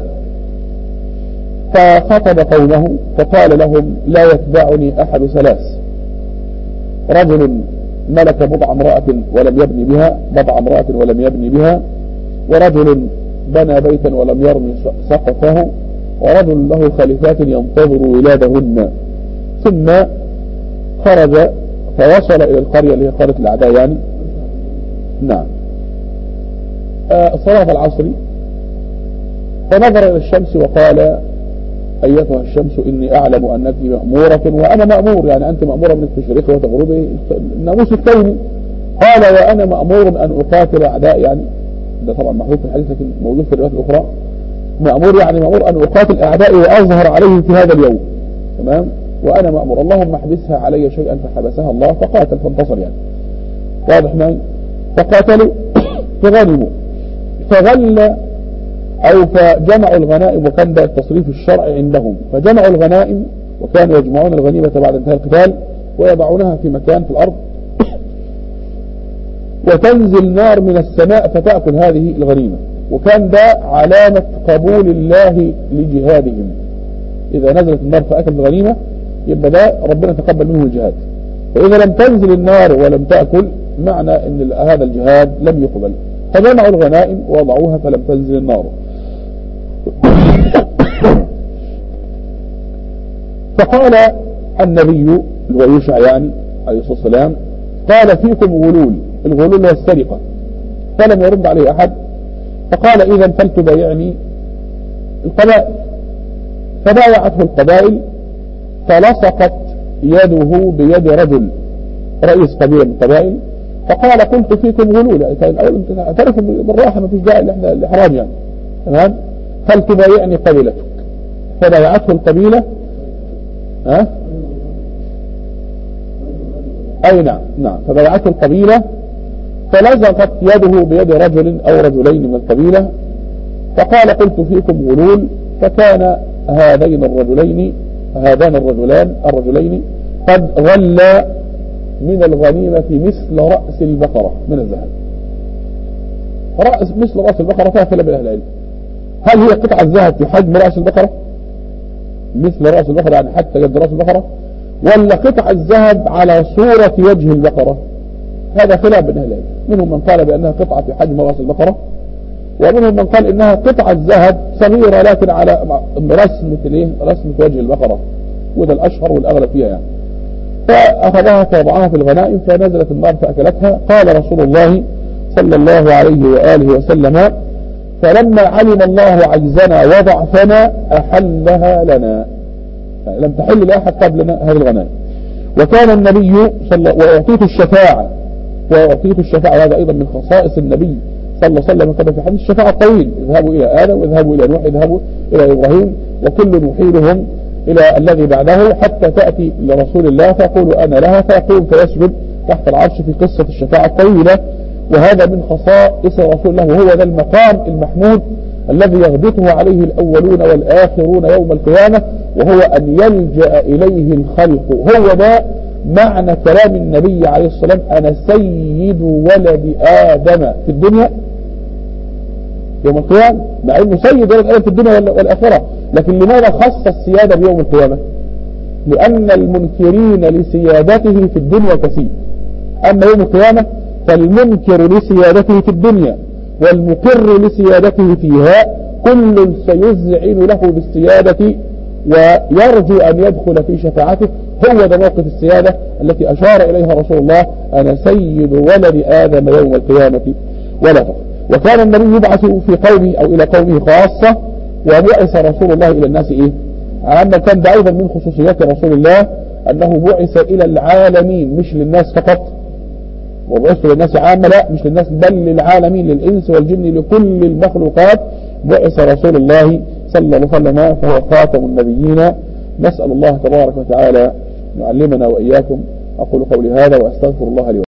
[SPEAKER 1] فخطب قومه فقال لهم: لا يتبعني أحد ثلاث، رجل ملك بضع امرأة ولم يبني بها بضع امرأة ولم يبني بها، ورجل بنى بيتا ولم يرمي سقفه، ورجل له خليفات ينتظر ولادهن. ثم خرج فوصل إلى القرية اللي هي قرية الأعداء يعني. نعم. آه صلاة العصر فنظر إلى الشمس وقال: أيتها الشمس إني أعلم أنك مأمورة وأنا مأمور، يعني أنت مأمورة من تشرقي وتغربي، الناموس الكوني. قال: وأنا مأمور أن أقاتل أعداء، يعني ده طبعا محذوف في الحديث لكن موجود في الروايات الأخرى، مأمور يعني مأمور أن أقاتل أعدائي وأظهر عليهم في هذا اليوم، تمام؟ وأنا مأمور، اللهم احبسها علي شيئا، فحبسها الله فقاتل فانتصر، يعني واضح معي؟ فقاتلوا فغنموا، فغل أو فجمعوا الغنائم، وكان ده التصريف الشرعي عندهم، فجمعوا الغنائم وكانوا يجمعون الغنيمة بعد انتهاء القتال ويضعونها في مكان في الأرض، وتنزل نار من السماء فتأكل هذه الغنيمة، وكان ده علامة قبول الله لجهادهم. إذا نزلت النار فأكل الغنيمة يبقى ده ربنا تقبل منه الجهاد، وإذا لم تنزل النار ولم تأكل معنى أن هذا الجهاد لم يقبل. فجمعوا الغنائم ووضعوها فلم تنزل النار. فقال النبي الويوشع يعني عليه الصلاة والسلام: قال فيكم غلول، الغلول هو السرقة، فلم يرد عليه أحد. فقال: إذا فلتبايعني القبائل، فبايعته القبائل، فلصقت يده بيد رجل رئيس قبيلة من القبائل، فقال: قلت فيكم غلول، الأول اعترفوا بالراحة ما فيش داعي الإحرام يعني، تمام؟ فلتبايعني قبيلتك. فبايعته القبيلة، ها؟ أي نعم نعم فبايعته القبيلة، فلزقت يده بيد رجل أو رجلين من القبيلة، فقال: قلت فيكم غلول. فكان هذين الرجلين هذان الرجلان الرجلين قد غلا من الغنيمة مثل رأس البقرة من الذهب. رأس مثل رأس البقرة فيها خلاف بين أهل العلم، هل هي قطعة ذهب في حجم رأس البقرة مثل رأس البقرة يعني حتى قد رأس البقرة، ولا قطعة الذهب على صورة وجه البقرة؟ هذا خلاف بين أهل العلم، منهم من قال بأنها قطعة في حجم رأس البقرة، ومنهم من قال إنها قطعة ذهب صغيرة لكن على رسمة الايه رسمة وجه البقرة، وده الأشهر والأغلب فيها يعني. فأخذها فوضعها في الغنائم فنزلت النار فأكلتها. قال رسول الله صلى الله عليه وآله وسلم: فلما علم الله عجزنا وضعفنا أحلها لنا، يعني لم تحل لأحد قبلنا هذه الغنائم. وكان النبي صلى وأعطيت الشفاعة وأعطيت الشفاعة هذا أيضا من خصائص النبي صلى الله عليه وسلم، كما في حديث الشفاعة الطويل: اذهبوا إلى آدم واذهبوا إلى نوح اذهبوا إلى إبراهيم وكل نحيلهم إلى الذي بعده حتى تأتي لرسول الله فيقول أنا لها، فيقوم فيسجد تحت العرش في قصة الشفاعة الطويلة. وهذا من خصائص رسول الله، وهو ذا المقام المحمود الذي يغبطه عليه الأولون والآخرون يوم القيامة، وهو أن يلجأ إليه الخلق. هو ده معنى كلام النبي عليه الصلاة والسلام: أنا سيد ولد آدم في الدنيا يوم القيامة، مع أنه سيد ولد آدم في الدنيا والآخرة، لكن لماذا خص السيادة بيوم القيامة؟ لأن المنكرين لسيادته في الدنيا كثير، أما يوم القيامة فالمنكر لسيادته في الدنيا والمقر لسيادته فيها كل سيزعن له بالسيادة ويرجو أن يدخل في شفاعته. هو ده موقف السيادة التي أشار إليها رسول الله: أنا سيد ولد آدم يوم القيامة ولا فخر. وكان النبي يبعث في قومه أو إلى قومه خاصة، وبعث رسول الله إلى الناس إيه؟ عندما كان ده أيضا من خصوصيات رسول الله أنه بعث إلى العالمين مش للناس فقط، وبعث للناس عامة، لا مش للناس بل للعالمين، للإنس والجن، لكل المخلوقات بعث رسول الله صلى الله عليه وسلم، فهو خاتم النبيين. نسأل الله تبارك وتعالى يعلمنا وإياكم. أقول قولي هذا وأستغفر الله لي ولكم.